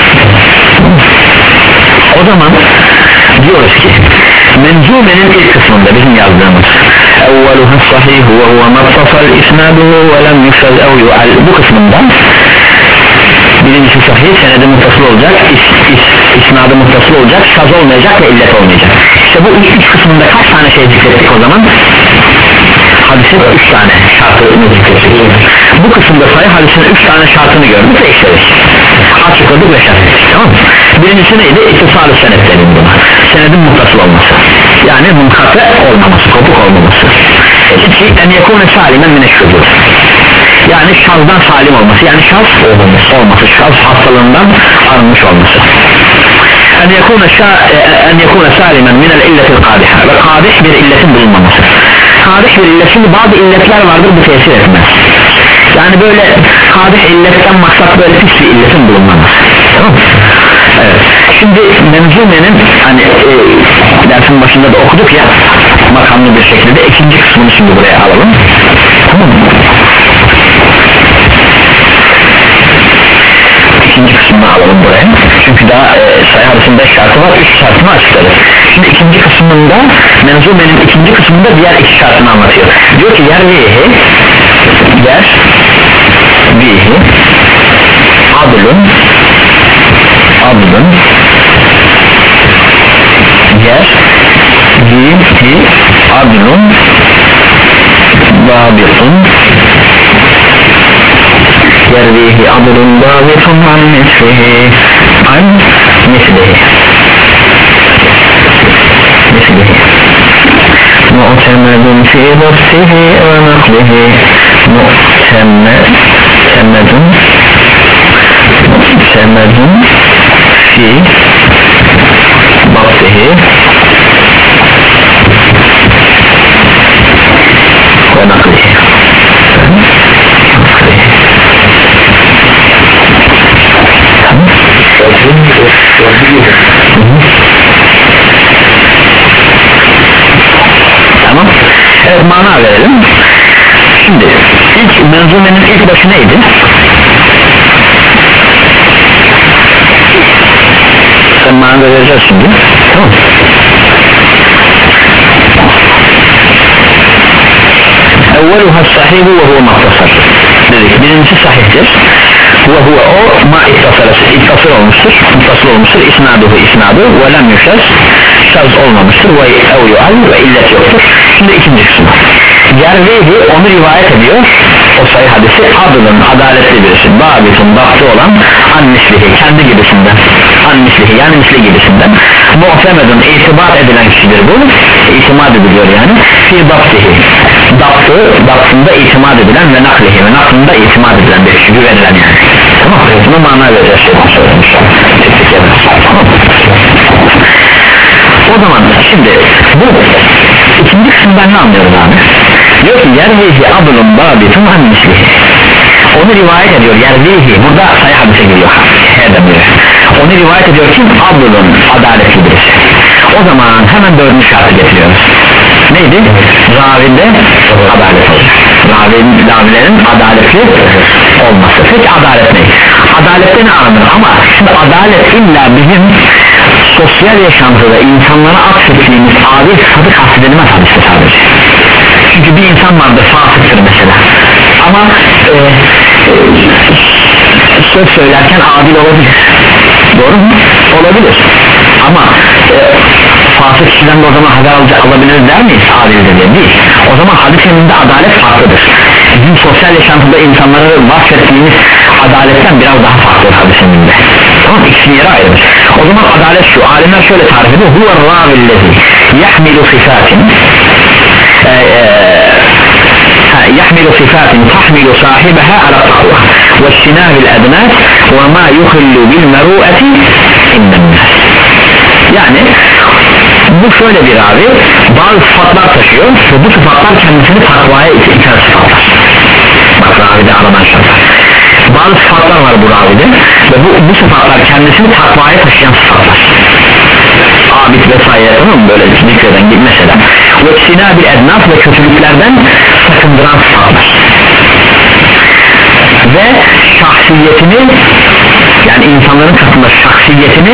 O zaman diyoruz ki menzumenin ilk kısmında bizim yazdığımız evveluha sahih ve huve mattasal isnaduhu ve lem yufsad ev yu'al, bu kısmında birincisi sahih, senedi muttasıl olacak, is, is, isnadı muttasıl olacak, şaz olmayacak ve illet olmayacak. İşte bu ilk üç kısmında kaç tane şey zikrettik o zaman? Hadisin üç tane şartını zikrettik. Bu kısımda sahih hadisin üç tane şartını gördük ve işledik, açıkladık ve şart ettik, tamam mı? Birincisi neydi? İttisal-ı senet dedim buna, senedin muttasıl olması, yani munkate olmaması, kopuk olmaması. İki, en yekûne salimen mineşşudur, yani şazdan salim olması, yani şaz olması, şaz hastalığından arınmış olması. En yekûne en yekûne salimen minel illetil kâdiha, ve kâdih bir illetin bulunmaması. Kâdih bir illet, şimdi bazı illetler vardır bu tesir etmez. Yani böyle kâdih illetten maksat böyle pis bir illetin bulunmaması. Tamam mı? Evet. Şimdi menzumenin hani e, dersin başında da okuduk ya makamlı bir şekilde, ikinci kısmını şimdi buraya alalım. Tamam mı? İkinci kısmını alalım buraya. Çünkü daha e, sayı hadisinin beş şartı var, üç şartını açıkladı. Şimdi ikinci kısmında, menzumenin ikinci kısmında diğer iki şartını anlatıyor. Diyor ki yer vihi, yer vihi adlun, adlun, yer vihi adlun babitun, yervihi adlun babitun an mislihi, an mislihi, mislihi, mu'temedun fi nafsihi ve naklihi, mu'temedun, mu'temedun fi nafsihi ve naklihi. Tamam. Evet, mana verelim. Şimdi ilk menzumenin ilk başı neydi? Sen mana vereceğiz şimdi. Tamam. Evveluha sahihu ve huve mahtasar dedik. Birincisi sahihtir ve huve o ma ittasıl olmuştur ittasıl olmuştur isnaduhu isnadı ve lem yuşaz şaz olmamıştır ve ev yu'al ve illet yoktur. Şimdi ikinci kısmı Gerveyhi onu rivayet ediyor o sayı hadisi adılın adaletli birisi babitun baktı olan an mislihi kendi gibisinden an mislihi yani misli gibisinden muhtemedun itibar edilen kişidir bu itimat ediliyor yani fi baktihi baktı baktığında itimat edilen ve naklihi ve naklında itimat edilen bir kişi güvenilen yani tamam bunu mana vereceğiz tamam. O zaman şimdi bu ikinci kısımdan ne anlıyoruz abi diyor ki yervihi adılın babitun an mislihi onu rivayet ediyor yervihi burada sayı hadise giriyor onu rivayet ediyor kim adılın adaletli birisi o zaman hemen dördüncü şartı getiriyoruz neydi ravinde adalet olacak Ravi, ravilerin adaletli olması peki adalet ne adaletten aranır ama şimdi adalet illa bizim sosyal yaşantıda insanlara atfettiğimiz adil sıfatı kastedilmez hadiste sadece çünkü bir insan vardır fasıktır mesela ama e, e, söz söylerken adil olabilir doğru mu? Olabilir ama e, fasık kişiden de o zaman haber alacak, alabilir der miyiz adildir diye değil o zaman hadis önünde adalet farklıdır bizim sosyal yaşantıda insanlara bahsettiğimiz adaletten biraz daha farklıdır hadis önünde tamam ikisini yere ayrılır o zaman adalet şu alimler şöyle tarif ediyor huve ravillezi yahmilu sifatin يحمل صفات تحمل صاحبها على التقوى واجتناب الأدناس وما يخل بالمروءة عند الناس yani bu şöyle bir abi bazı sıfatlar taşıyor ve bu sıfatlar kendisini takvaya iten sıfatlar bak ravide aranan şartlar bazı sıfatlar var bu ravide ve bu, bu sıfatlar kendisini takvaya taşıyan sıfatlar abid vesaire tamam mı böyle zikreden gibi mesela ve sinabil ednaf ve kötülüklerden sakındıran sıfatlar ve şahsiyetini yani insanların katında şahsiyetini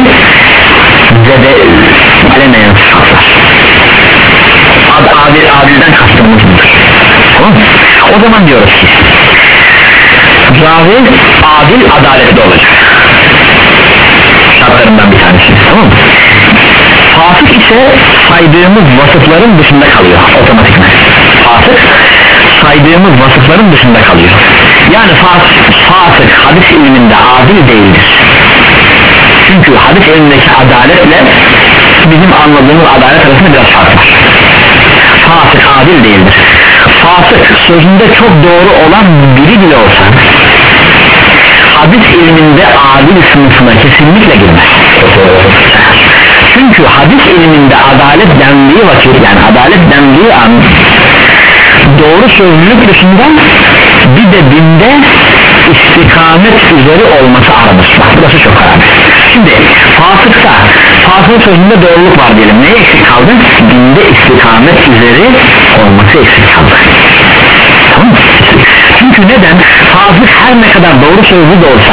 zedelemeyen sıfatlar Ad, adil, adilden kastımız budur tamam mı? O zaman diyoruz ki ravi adil adaletli olacak şartlarından bir tanesi tamam mı? Fasık ise saydığımız vasıfların dışında kalıyor otomatikman fasık saydığımız vasıfların dışında kalıyor yani fasık, fasık hadis ilminde adil değildir çünkü hadis ilmindeki adaletle bizim anladığımız adalet arasında biraz fark var fasık adil değildir fasık sözünde çok doğru olan biri bile olsa hadis ilminde adil sınıfına kesinlikle girmez çünkü hadis ilminde adalet dendiği vakit yani adalet dendiği an doğru sözlülük dışında bir de dinde istikamet üzeri olması aranır bak burası çok önemli şimdi fasıkta fasık sözünde doğruluk var diyelim neye eksik kaldı? Dinde istikamet üzeri olması eksik kaldı tamam mı? Çünkü neden? Fasık her ne kadar doğru sözlü de olsa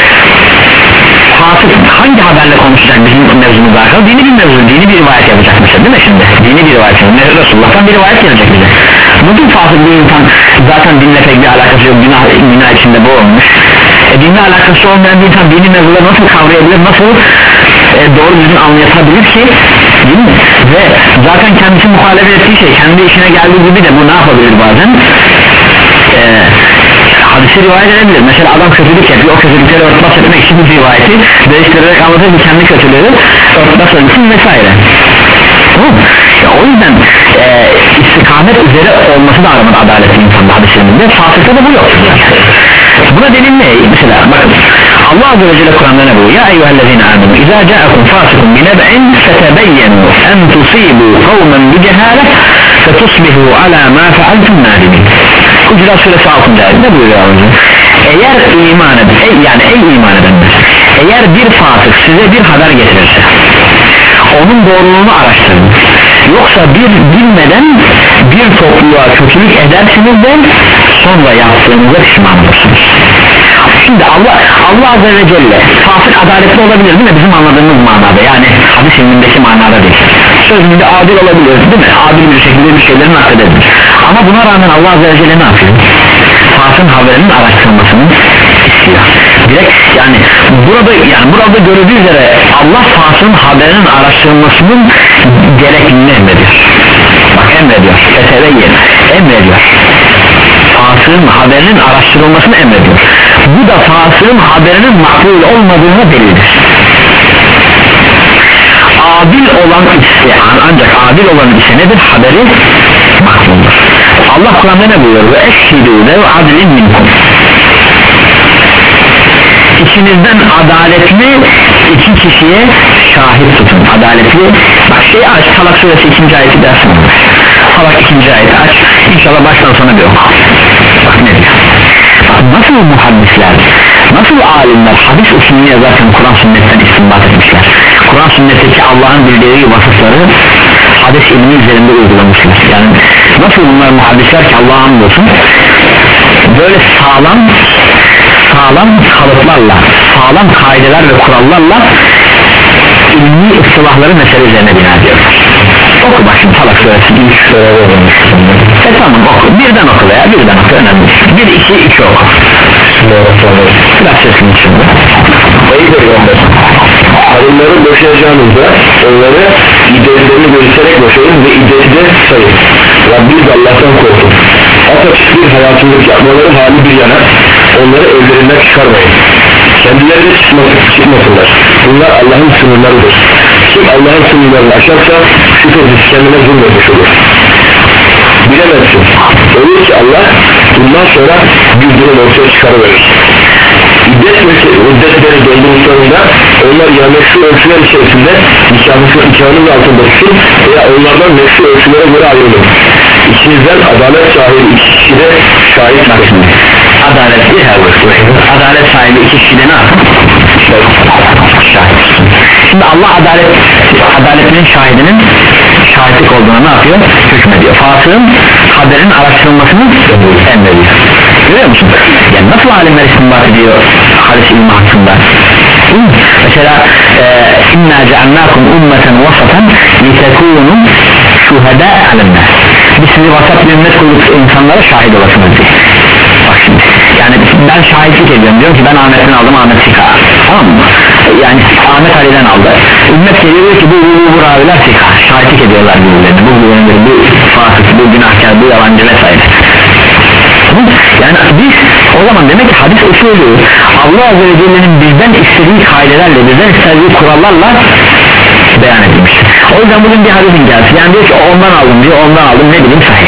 fasık hangi haberle konuşacak bizim mevzumuz arkadaşlar? Dini bir mevzu, dini bir rivayet yapacak mesela değil mi şimdi? Dini bir rivayet yapacak, Resulullah'tan bir rivayet gelecek bize. Bugün fasık bir insan zaten dinle pek bir alakası yok, günah, günah içinde boğulmuş. E, dinle alakası olmayan bir insan dini mevzuları nasıl kavrayabilir, nasıl e, doğru düzgün anlayabilir ki? Değil mi? Ve zaten kendisi muhalefet ettiği şey, kendi işine geldiği gibi de bu ne yapabilir bazen? Eee hadisi rivayet edebilir. Mesela adam kötülük yapıyor, o kötülükleri örtbas etmek için bir rivayeti değiştirerek anlatır ki kendi kötülüğü örtbas etsin vesaire. Tamam mı? Ya o yüzden e, istikamet üzere olması da aramın adaletli insanda hadislerinde fasıkta da bu yok. Buna delil ne? Mesela bakın Allah Azze ve Celle Kur'an'da ne buyuruyor? Ya eyyühellezine aminu İzâ câekum fâsikun binebe'in fetebeyyenu en tusîbû kavmen bicehâle fetusbihû alâ mâ fealtum nâdimin. Hucurat suresi altıncı ayet ne buyuruyor Allah'ın? Eğer iman eden, ey, yani ey iman edenler, eğer bir fasık size bir haber getirirse, onun doğruluğunu araştırın. Yoksa bir bilmeden bir topluluğa kötülük edersiniz de sonra yaptığınızda pişman olursunuz. Şimdi Allah, Allah Azze ve Celle fasık adaletli olabilir değil mi? Bizim anladığımız manada yani hadis ilmindeki manada değil. Sözünde adil olabilir değil mi? Adil bir şekilde bir şeylerin nakledebilir. Ama buna rağmen Allah Azze ve Celle ne yapıyor? Fasıkın haberinin araştırılmasını istiyor. Direkt Yani burada yani burada görüldüğü üzere Allah fasılın haberinin araştırılmasının gerekliliğini emrediyor. Bak emrediyor. Feteveyyen emrediyor. Fasılın haberinin araştırılmasını emrediyor. Bu da fasılın haberinin makbul olmadığına delildir. Adil olan ise ancak adil olan ise nedir? Haberi makbuldur. Allah Kur'an'da ne buyuruyor? Ve eşhidû lev adilin minkum. İçinizden adaletli iki kişiye şahit tutun. Adaletli bak şey aç Talak suresi ikinci ayeti dersin. Talak ikinci ayeti aç. İnşallah baştan sona bir oku. Bak ne diyor? Bak nasıl muhaddisler, nasıl alimler hadis usulünü yazarken Kur'an sünnetten istinbat etmişler. Kur'an sünnetteki Allah'ın bildiği vasıfları hadis ilmi üzerinde uygulamışlar. Yani nasıl bunlar muhaddisler ki Allah'a hamdolsun böyle sağlam sağlam kalıplarla, sağlam kaideler ve kurallarla ilmi ıslahları mesele üzerine bina ediyorlar. Oku bakayım Talak suresi ilk sureye olmuş. E tamam oku, birden oku veya birden oku, önemli. Bir, iki, iki oku. Biraz sesini içinde. Sayı Peygamber, hanımları boşayacağınızda onları iddetlerini göstererek boşayın ve iddeti de sayın. Rabbiniz Allah'tan korkun. Apaçık bir hayatınlık yapmaları hali bir yana onları evlerinden çıkarmayın. Kendileri de çıkmasınlar. Bunlar Allah'ın sınırlarıdır. Kim Allah'ın sınırlarını aşarsa şüphesiz kendine zulmetmiş olur. Bilemezsin. Olur ki Allah bundan sonra bir durum ortaya çıkarıverir. İddet müddetleri doldurduklarında onlar ya meşru ölçüler içerisinde nikahının altında tutun veya onlardan meşru ölçülere göre ayrılın. İçinizden adalet sahibi iki kişi de şahit tutun. Adalet bir her adalet sahibi iki kişi de ne yapın? Şahit tutun. Şimdi Allah adalet adaletinin şahidinin şahitlik olduğuna ne yapıyor? Hükmediyor. Fasığın haberin araştırılmasını emrediyor. Görüyor musun? Yani nasıl alimler istinbat ediyor hadis ilmi hakkında? Mesela inna cealnakum ummeten vasatan litekunu şuhada alemler. Biz sizi vasat bir ümmet kurduk insanlara şahit olasınız diye. Bak şimdi yani ben şahitlik ediyorum, diyorum ki ben Ahmet'ten aldım, Ahmet Sika, tamam mı? Yani Ahmet Ali'den aldı, ümmet geliyor ki bu bu bu, bu raviler Sika, şahitlik ediyorlar birbirlerine, bu güvenilir, bu fasık, bu günahkar, bu yalancı vesaire. Yani biz o zaman demek ki hadis usulü Allah Azze ve Celle'nin bizden istediği kaidelerle, bizden istediği kurallarla beyan edilmiştir. O yüzden bugün bir hadisin gelsin, yani diyor ki ondan aldım diyor, ondan aldım, ne bileyim sahih.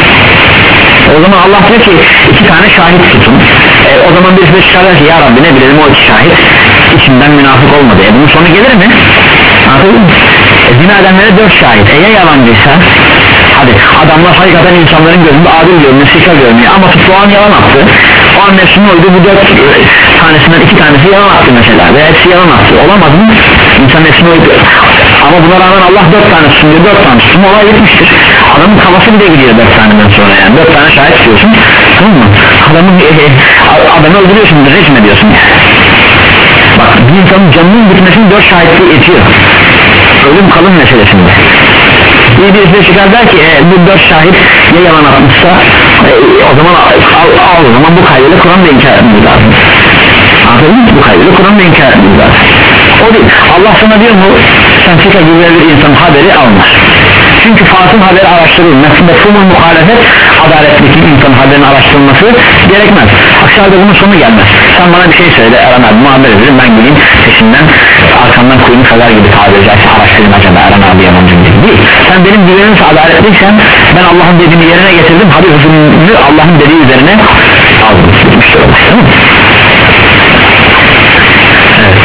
O zaman Allah diyor ki iki tane şahit tutun. E, o zaman birisi de çıkarlar ki ya Rabbi ne bilelim o iki şahit içinden münafık olmadı. E bunun sonu gelir mi? Anladın mı? E, zina edenlere dört şahit. E ya yalancıysa? Hadi adamlar hakikaten insanların gözünde adil görünüyor, sika görünüyor ama tuttuğun yalan attı. O an nefsinin uydu bu dört tanesinden iki tanesi yalan attı mesela ve hepsi yalan attı. Olamaz mı? İnsan nefsine uydu. Ama buna rağmen Allah dört tane sunuyor, dört tane sunuyor, olay yetmiştir. Adamın kafası bile gidiyor dört taneden sonra yani. Dört tane şahit istiyorsun, tamam mı? Adamın e, e, adamı öldürüyorsun, rejim ediyorsun yani. Bak bir insanın canının gitmesini dört şahitliği etiyor. Ölüm kalım meselesinde. Bir birisi çıkar der ki e, bu dört şahit ya yalan atmışsa e, o zaman al, al, o zaman bu kaydıyla Kur'an'da inkar etmemiz lazım. Anladın mı? Bu kaydıyla Kur'an'da inkar etmemiz lazım. O değil. Allah sana diyor mu sen fika gibi bir insan haberi alma. Çünkü fasıl haberi araştırılır. Mefhumul muhalefet adaletli insan haberin araştırılması gerekmez. Aksi halde bunun sonu gelmez. Sen bana bir şey söyle Eren abi muhabbet edelim ben gideyim peşinden arkamdan kuyunu kadar gibi tabiri caizse araştırayım acaba Eren abi yabancı değil. Sen benim güvenimse adaletliysen ben Allah'ın dediğini yerine getirdim hadis usulünü Allah'ın dediği üzerine aldım. İşte öyle, değil mi? Evet.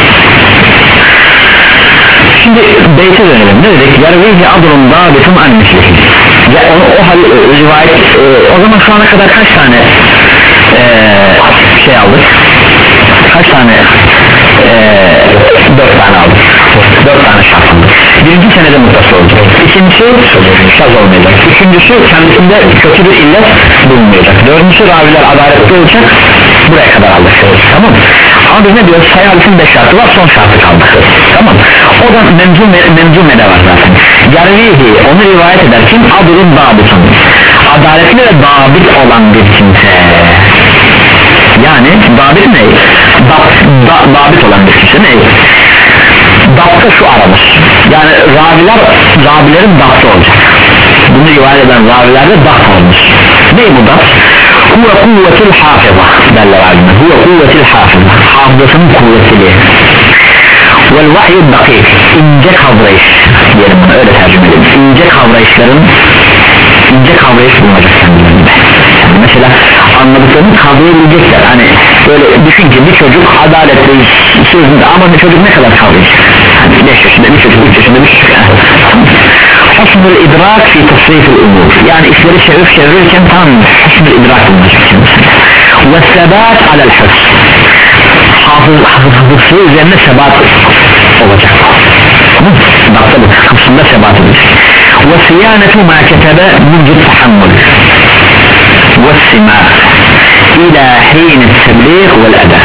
Şimdi beyte dönelim. Ne dedik? Yarveyhi adrun dâbitun anneslihi. Ya o, o hal rivayet e, o zaman şu ana kadar kaç tane e, şey aldık? Kaç tane e, dört tane aldık. Dört tane şart aldık. Birinci senede mutlaka olacak. İkincisi şaz olmayacak. Üçüncüsü kendisinde kötü bir illet bulunmayacak. Dördüncüsü raviler adaletli olacak. Buraya kadar aldık. Tamam mı? Ama biz ne diyoruz? Sayı hadisin beş şartı var, son şartı kaldı. Tamam. O da memzume, memzumede var zaten. Yarvihi onu rivayet eder kim? Adılın babitun. Adaletli ve babit olan bir kimse. Yani babit ne? Bab, da, dabit olan bir kimse ne? Dapta şu aranır, yani raviler, ravilerin daptı olacak, bunu rivayet eden ravilerde dapt olmuş. Ne bu dapt? Huve kuvvetil hafıza derler alimler, huve kuvvetil hafıza, hafızasının kuvvetli. Vel vahyu dakik, ince kavrayış diyelim buna, öyle tercüme edelim, ince kavrayışların ince kavrayış bulunacak kendilerinde. Yani mesela anladıklarını kavrayabilecekler. Hani böyle düşün ki bir çocuk adaletli sözünde, ama bir çocuk ne kadar kavrayacak? Hani beş yaşında bir çocuk, üç yaşında bir çocuk. Husnul idrak fi tasrifil umur, yani işleri çevirip çevirirken tam husnul idrak bulunacak kendisine. Ve sebat alel hıs, hafızlığı üzerine sebat olacak. Bakta bu kısımda sebat edecek. Ve siyanetu ma ketebe mucid tahammül ve sima ila hin tebliğ vel eda.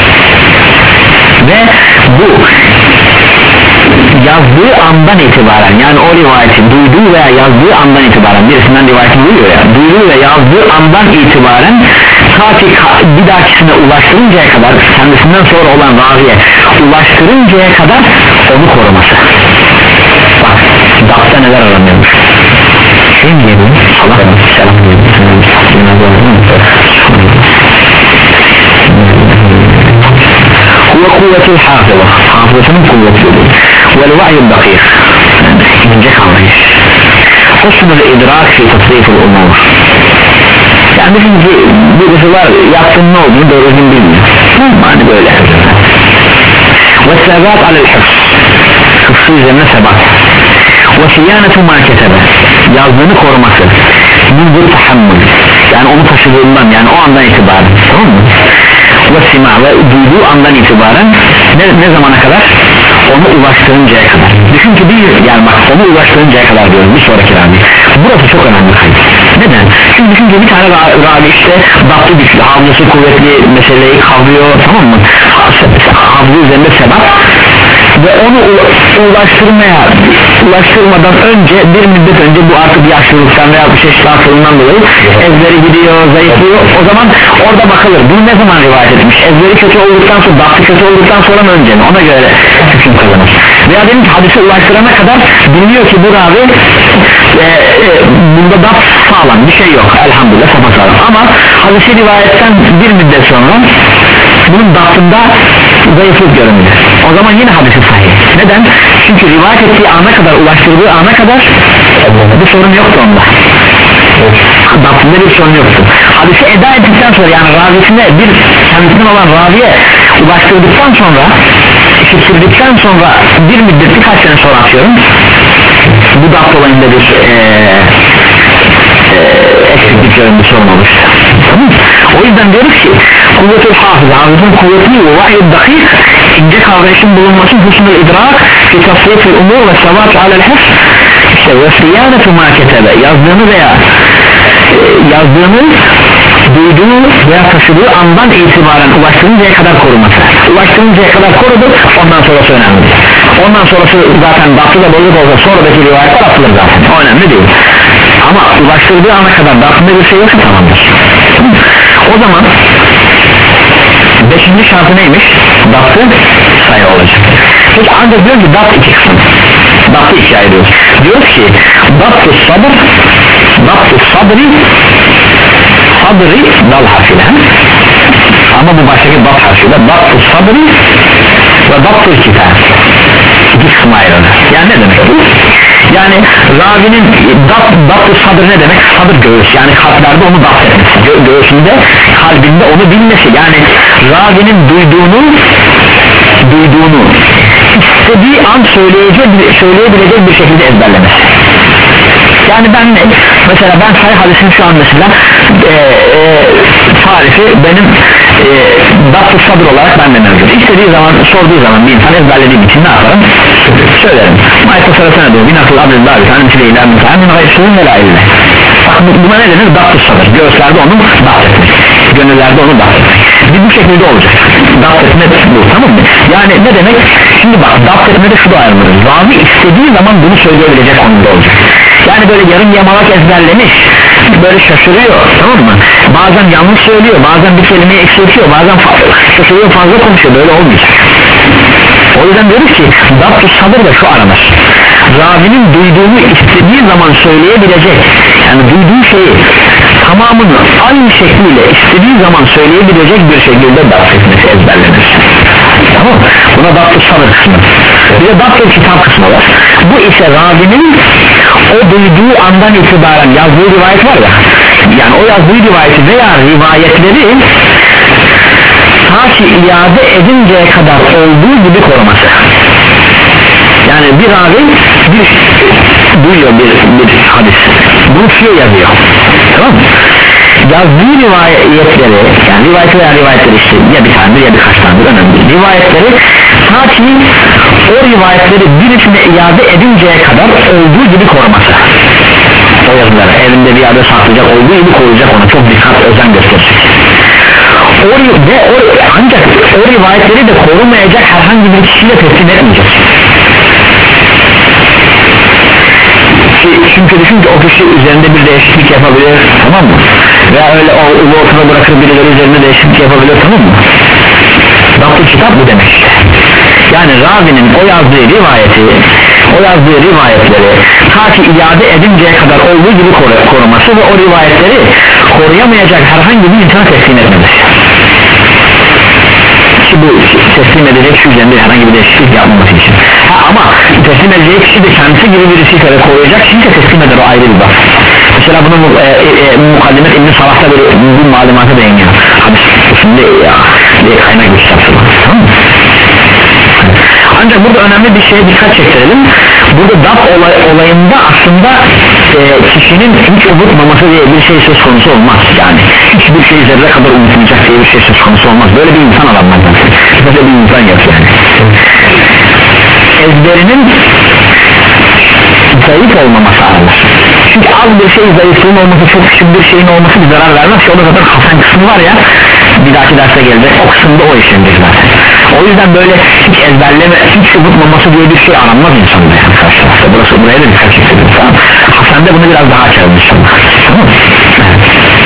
Ve bu yazdığı andan itibaren, yani o rivayeti duyduğu veya yazdığı andan itibaren, birisinden rivayetini duyuyor ya, duyduğu ve yazdığı andan itibaren ta ki bir dahakisine ulaştırıncaya kadar, kendisinden sonra olan raviye ulaştırıncaya kadar onu koruması. Bak dapta neler aranıyormuş. Şey mi diyelim? Allah selam diyelim. Huve kuvvetil hafıza, hafızasının kuvvetlidir. Vel va'yul dakik, ince kavrayış. Husnul idrak fi tasrifil umur, yani bizim ki birisi var, yaptığın ne olduğunu doğru düzgün bilmiyor, hani böyle. Ve sebat alel hıfz, hıfzı üzerine sebat. Ve siyanetu ma ketebe, yazdığını koruması. Mündür tahammül, yani onu taşıdığından, yani o andan itibaren, tamam mı? Ve sima, ve duyduğu andan itibaren ne, ne zamana kadar? Onu ulaştırıncaya kadar. Düşün ki bir, yani bak onu ulaştırıncaya kadar diyoruz bir sonraki ravi. Burası çok önemli kayıt. Neden? Çünkü düşünce bir tane ravi işte daptı güçlü, hafızası kuvvetli, meseleyi kavruyor, tamam mı? Hafızı üzerinde sebat ve onu ulaştırmaya ulaştırmadan önce, bir müddet önce, bu artık yaşlılıktan veya bir çeşitli hastalıktan dolayı ezberi gidiyor, zayıflıyor, o zaman orada bakılır bunu ne zaman rivayet etmiş, ezberi kötü olduktan sonra, daptı kötü olduktan sonra mı önce mi, ona göre hüküm kazanır. Veya dedim ki hadise ulaştırana kadar bilmiyor ki bu ravi e, e, bunda dapt sağlam bir şey yok, elhamdülillah sapasağlam, ama hadise rivayetten bir müddet sonra bunun daptında zayıflık görünür, o zaman yine hadisi sahih. Neden? Çünkü rivayet ettiği ana kadar, ulaştırdığı ana kadar bir sorun yoktu onda, daptında bir sorun yoktu. Hadisi eda ettikten sonra, yani ravisine, bir kendisinden olan raviye ulaştırdıktan sonra, işittirdikten sonra bir müddet, birkaç sene sonra atıyorum, bu dapt olayında bir ee, ee, eksiklik görünmüş sorun olur. O yüzden diyoruz ki kuvvetül hafız, hafızın kuvvetli ve vahid dakik, ince kavrayışın bulunması, husnul idrak fi tasrifil umur ve sebat alel hıfz, işte ve siyanetu ma ketebe, yazdığını veya e, yazdığını duyduğu veya taşıdığı andan itibaren ulaştırıncaya kadar koruması. Ulaştırıncaya kadar korudu, ondan sonrası önemli değil. Ondan sonrası zaten daptı da bozuk olsa sonradaki rivayetler atılır zaten, o önemli değil. Ama ulaştırdığı ana kadar daptında bir şey yoksa tamamdır. O zaman beşinci şartı neymiş? Daptı sayı olacak. Peki ancak diyor ki dapt iki kısım, daptı ikiye ayırıyoruz. Diyoruz ki daptı sabır, daptı sabri, sabri dal harfiyle, ama bu baştaki dap harfiyle daptı sabri ve daptı kitap, iki kısma ayrılır. Yani ne demek bu? Yani ravinin dapt, dapt-ı sabır ne demek? Sabır göğüs, yani kalplerde onu dapt etmesi, Gö göğsünde, kalbinde onu bilmesi, yani ravinin duyduğunu duyduğunu istediği an söyleyecek, söyleyebilecek bir şekilde ezberlemesi. Yani ben ne? Mesela ben sahih hadisin şu an mesela e, e, tarifi benim e, dapt-ı sabır olarak bende mevcut. İstediği zaman, sorduğu zaman bir insan ezberlediğim için ne yaparım? Söylerim. Mayta sırasına diyor, binakıl abdül davi tanımçı ve ilan müteahhinin gaysuğun ve la ille. Buna ne denir? Dapt-ı sabır. Göğüslerde onu dapt etmek, gönüllerde onu dapt etmek. bir bu şekilde olacak. Dapt etme bu, tamam mı? Yani ne demek? Şimdi bak, dapt etmede şu da ayrılır. Ravi istediği zaman bunu söyleyebilecek konuda olacak. Yani böyle yarım yamalak ezberlemiş, böyle şaşırıyor, tamam mı? Bazen yanlış söylüyor, bazen bir kelimeyi eksiltiyor, bazen şaşırıyor, fazla konuşuyor, böyle olmayacak. O yüzden diyoruz ki dapt-ı sabır da şu aranır. Ravinin duyduğunu istediği zaman söyleyebilecek, yani duyduğu şeyi tamamını aynı şekliyle istediği zaman söyleyebilecek bir şekilde dapt etmesi, ezberlenir. Tamam, buna dapt-ı sabır kısmı. Bir de dapt-ı kitap kısmı var. Bu ise ravinin o duyduğu andan itibaren yazdığı rivayet var ya, yani o yazdığı rivayeti veya rivayetleri ta ki iade edinceye kadar olduğu gibi koruması. Yani bir ravi bir duyuyor bir, bir hadis, bunu şiir yazıyor, tamam mı? Yazdığı rivayetleri, yani rivayet veya rivayetleri işte ya bir tane ya birkaç tane önemli rivayetleri ta ki o rivayetleri birisine iade edinceye kadar olduğu gibi koruması. O yazıları evinde bir yerde saklayacak, olduğu gibi koruyacak, ona çok dikkat, özen gösterecek. O, ve o, ancak o rivayetleri de korumayacak herhangi bir kişiyle teslim etmeyecek. Çünkü düşün ki o kişi üzerinde bir değişiklik yapabilir, tamam mı? Veya öyle o ulu ortada bırakır, birileri üzerinde değişiklik yapabilir, tamam mı? Dapt-ı kitap bu demek işte. Yani ravinin o yazdığı rivayeti, o yazdığı rivayetleri ta ki iade edinceye kadar olduğu gibi koruması ve o rivayetleri koruyamayacak herhangi bir insana teslim etmemesi. Ki bu teslim edecek kişi üzerinde herhangi bir değişiklik yapmaması için. Ha, ama teslim edecek kişi de kendisi gibi birisi ise koruyacak kişi de teslim eder, o ayrı bir bak. Mesela bunu e, e, mukaddemet İbn-i Salah'ta bir, bir malumata değiniyor. Hadis şimdi ya bir kaynak bir kitaptır, tamam mı? Ancak burada önemli bir şeye dikkat çektirelim. Burada dapt olay, olayında aslında e, kişinin hiç unutmaması diye bir şey söz konusu olmaz. Yani hiçbir şey zerre kadar unutmayacak diye bir şey söz konusu olmaz. Böyle bir insan aranmaz. Böyle bir insan yok yani. Ezberinin zayıf olmaması aranır. Çünkü az bir şey zayıflığın olması, çok küçük bir şeyin olması bir zarar vermez ki. O da zaten hasen kısmı var ya, bir dahaki derse gelecek, o kısımda o işlenecek zaten. O yüzden böyle hiç ezberleme, hiç unutmaması diye bir şey aranmaz insanda yani arkadaşlar. Burası buraya da dikkat çekelim, tamam. Hasen'de bunu biraz daha açalım inşallah, tamam mı? Evet.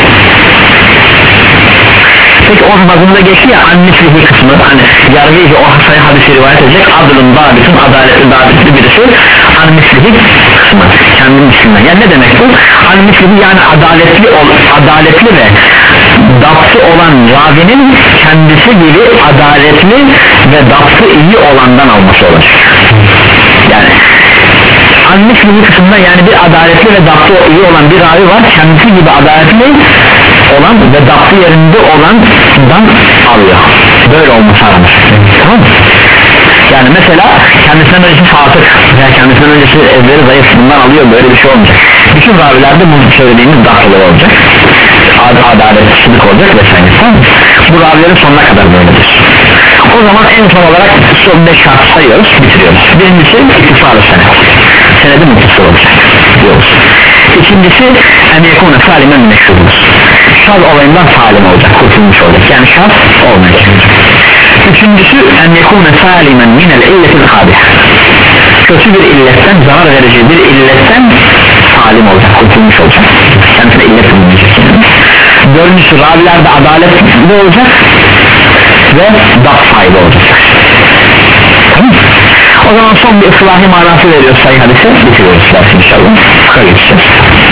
Peki o mazında geçti ya annesliği kısmı, hani yargıcı o sayı hadisi rivayet edecek adılın dabitin, adaletli dabitli birisi annesliği kısmı, kendi mislinden. Yani ne demek bu? Annesliği yani adaletli ol, adaletli ve daptı olan ravinin kendisi gibi adaletli ve daptı iyi olandan alması olacak. Yani annesliği kısmında yani bir adaletli ve daptı iyi olan bir ravi var, kendisi gibi adaletli olan ve daptı yerinde olandan alıyor. Böyle olması aranır, tamam mı? Yani mesela kendisinden öncesi fatık veya kendisinden öncesi ezberi zayıf, bundan alıyor, böyle bir şey olmayacak. Bütün ravilerde bu söylediğimiz daptı olacak, Ad adaletsizlik olacak vesaire, tamam mı? Bu ravilerin sonuna kadar böyledir. O zaman en son olarak son beş şart sayıyoruz, bitiriyoruz. Birincisi ittifal-ı senet, senedi mutlaka olacak diyoruz. İkincisi en-yekûne sâlimen meşhurdur, şaz olayından salim olacak, kurtulmuş olacak, yani şaz olmayacak. Üçüncüsü en-yekûne sâlimen minel illetil kâbih, kötü bir illetten, zarar verici bir illetten salim olacak, kurtulmuş olacak, kendisine illet bulunmayacak yani. Dördüncüsü ravilerde adaletli olacak ve dapt sahibi olacak, tamam. O zaman son bir ıslahi manası veriyoruz sayı hadise, bitiriyoruz dersi inşallah, fıkha geçeceğiz.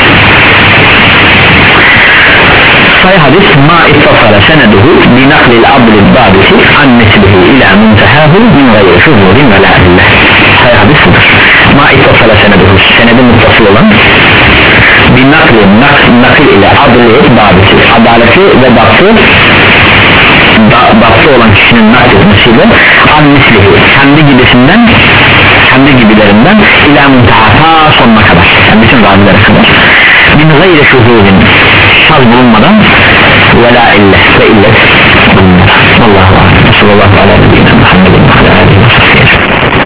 Sayı hadis ma ittasala seneduhu bi naklil abdil babiti an neslihi ila muntehahu min gayri şuhurin ve la illah. Sayı hadis budur. Ma ittasala seneduhu, senedi muttasıl olan bi nakli nak, nakil ile abdil babiti, adaleti ve daptı da, daptı olan kişinin nakletmesiyle an neslihi, kendi gibisinden, kendi gibilerinden ila munteha sonuna kadar, yani bütün ravilere kadar min gayri şuhurin, şaz bulunmadan ve la illet ve illet bulunmadan. Allahu aleyhi ve sellem.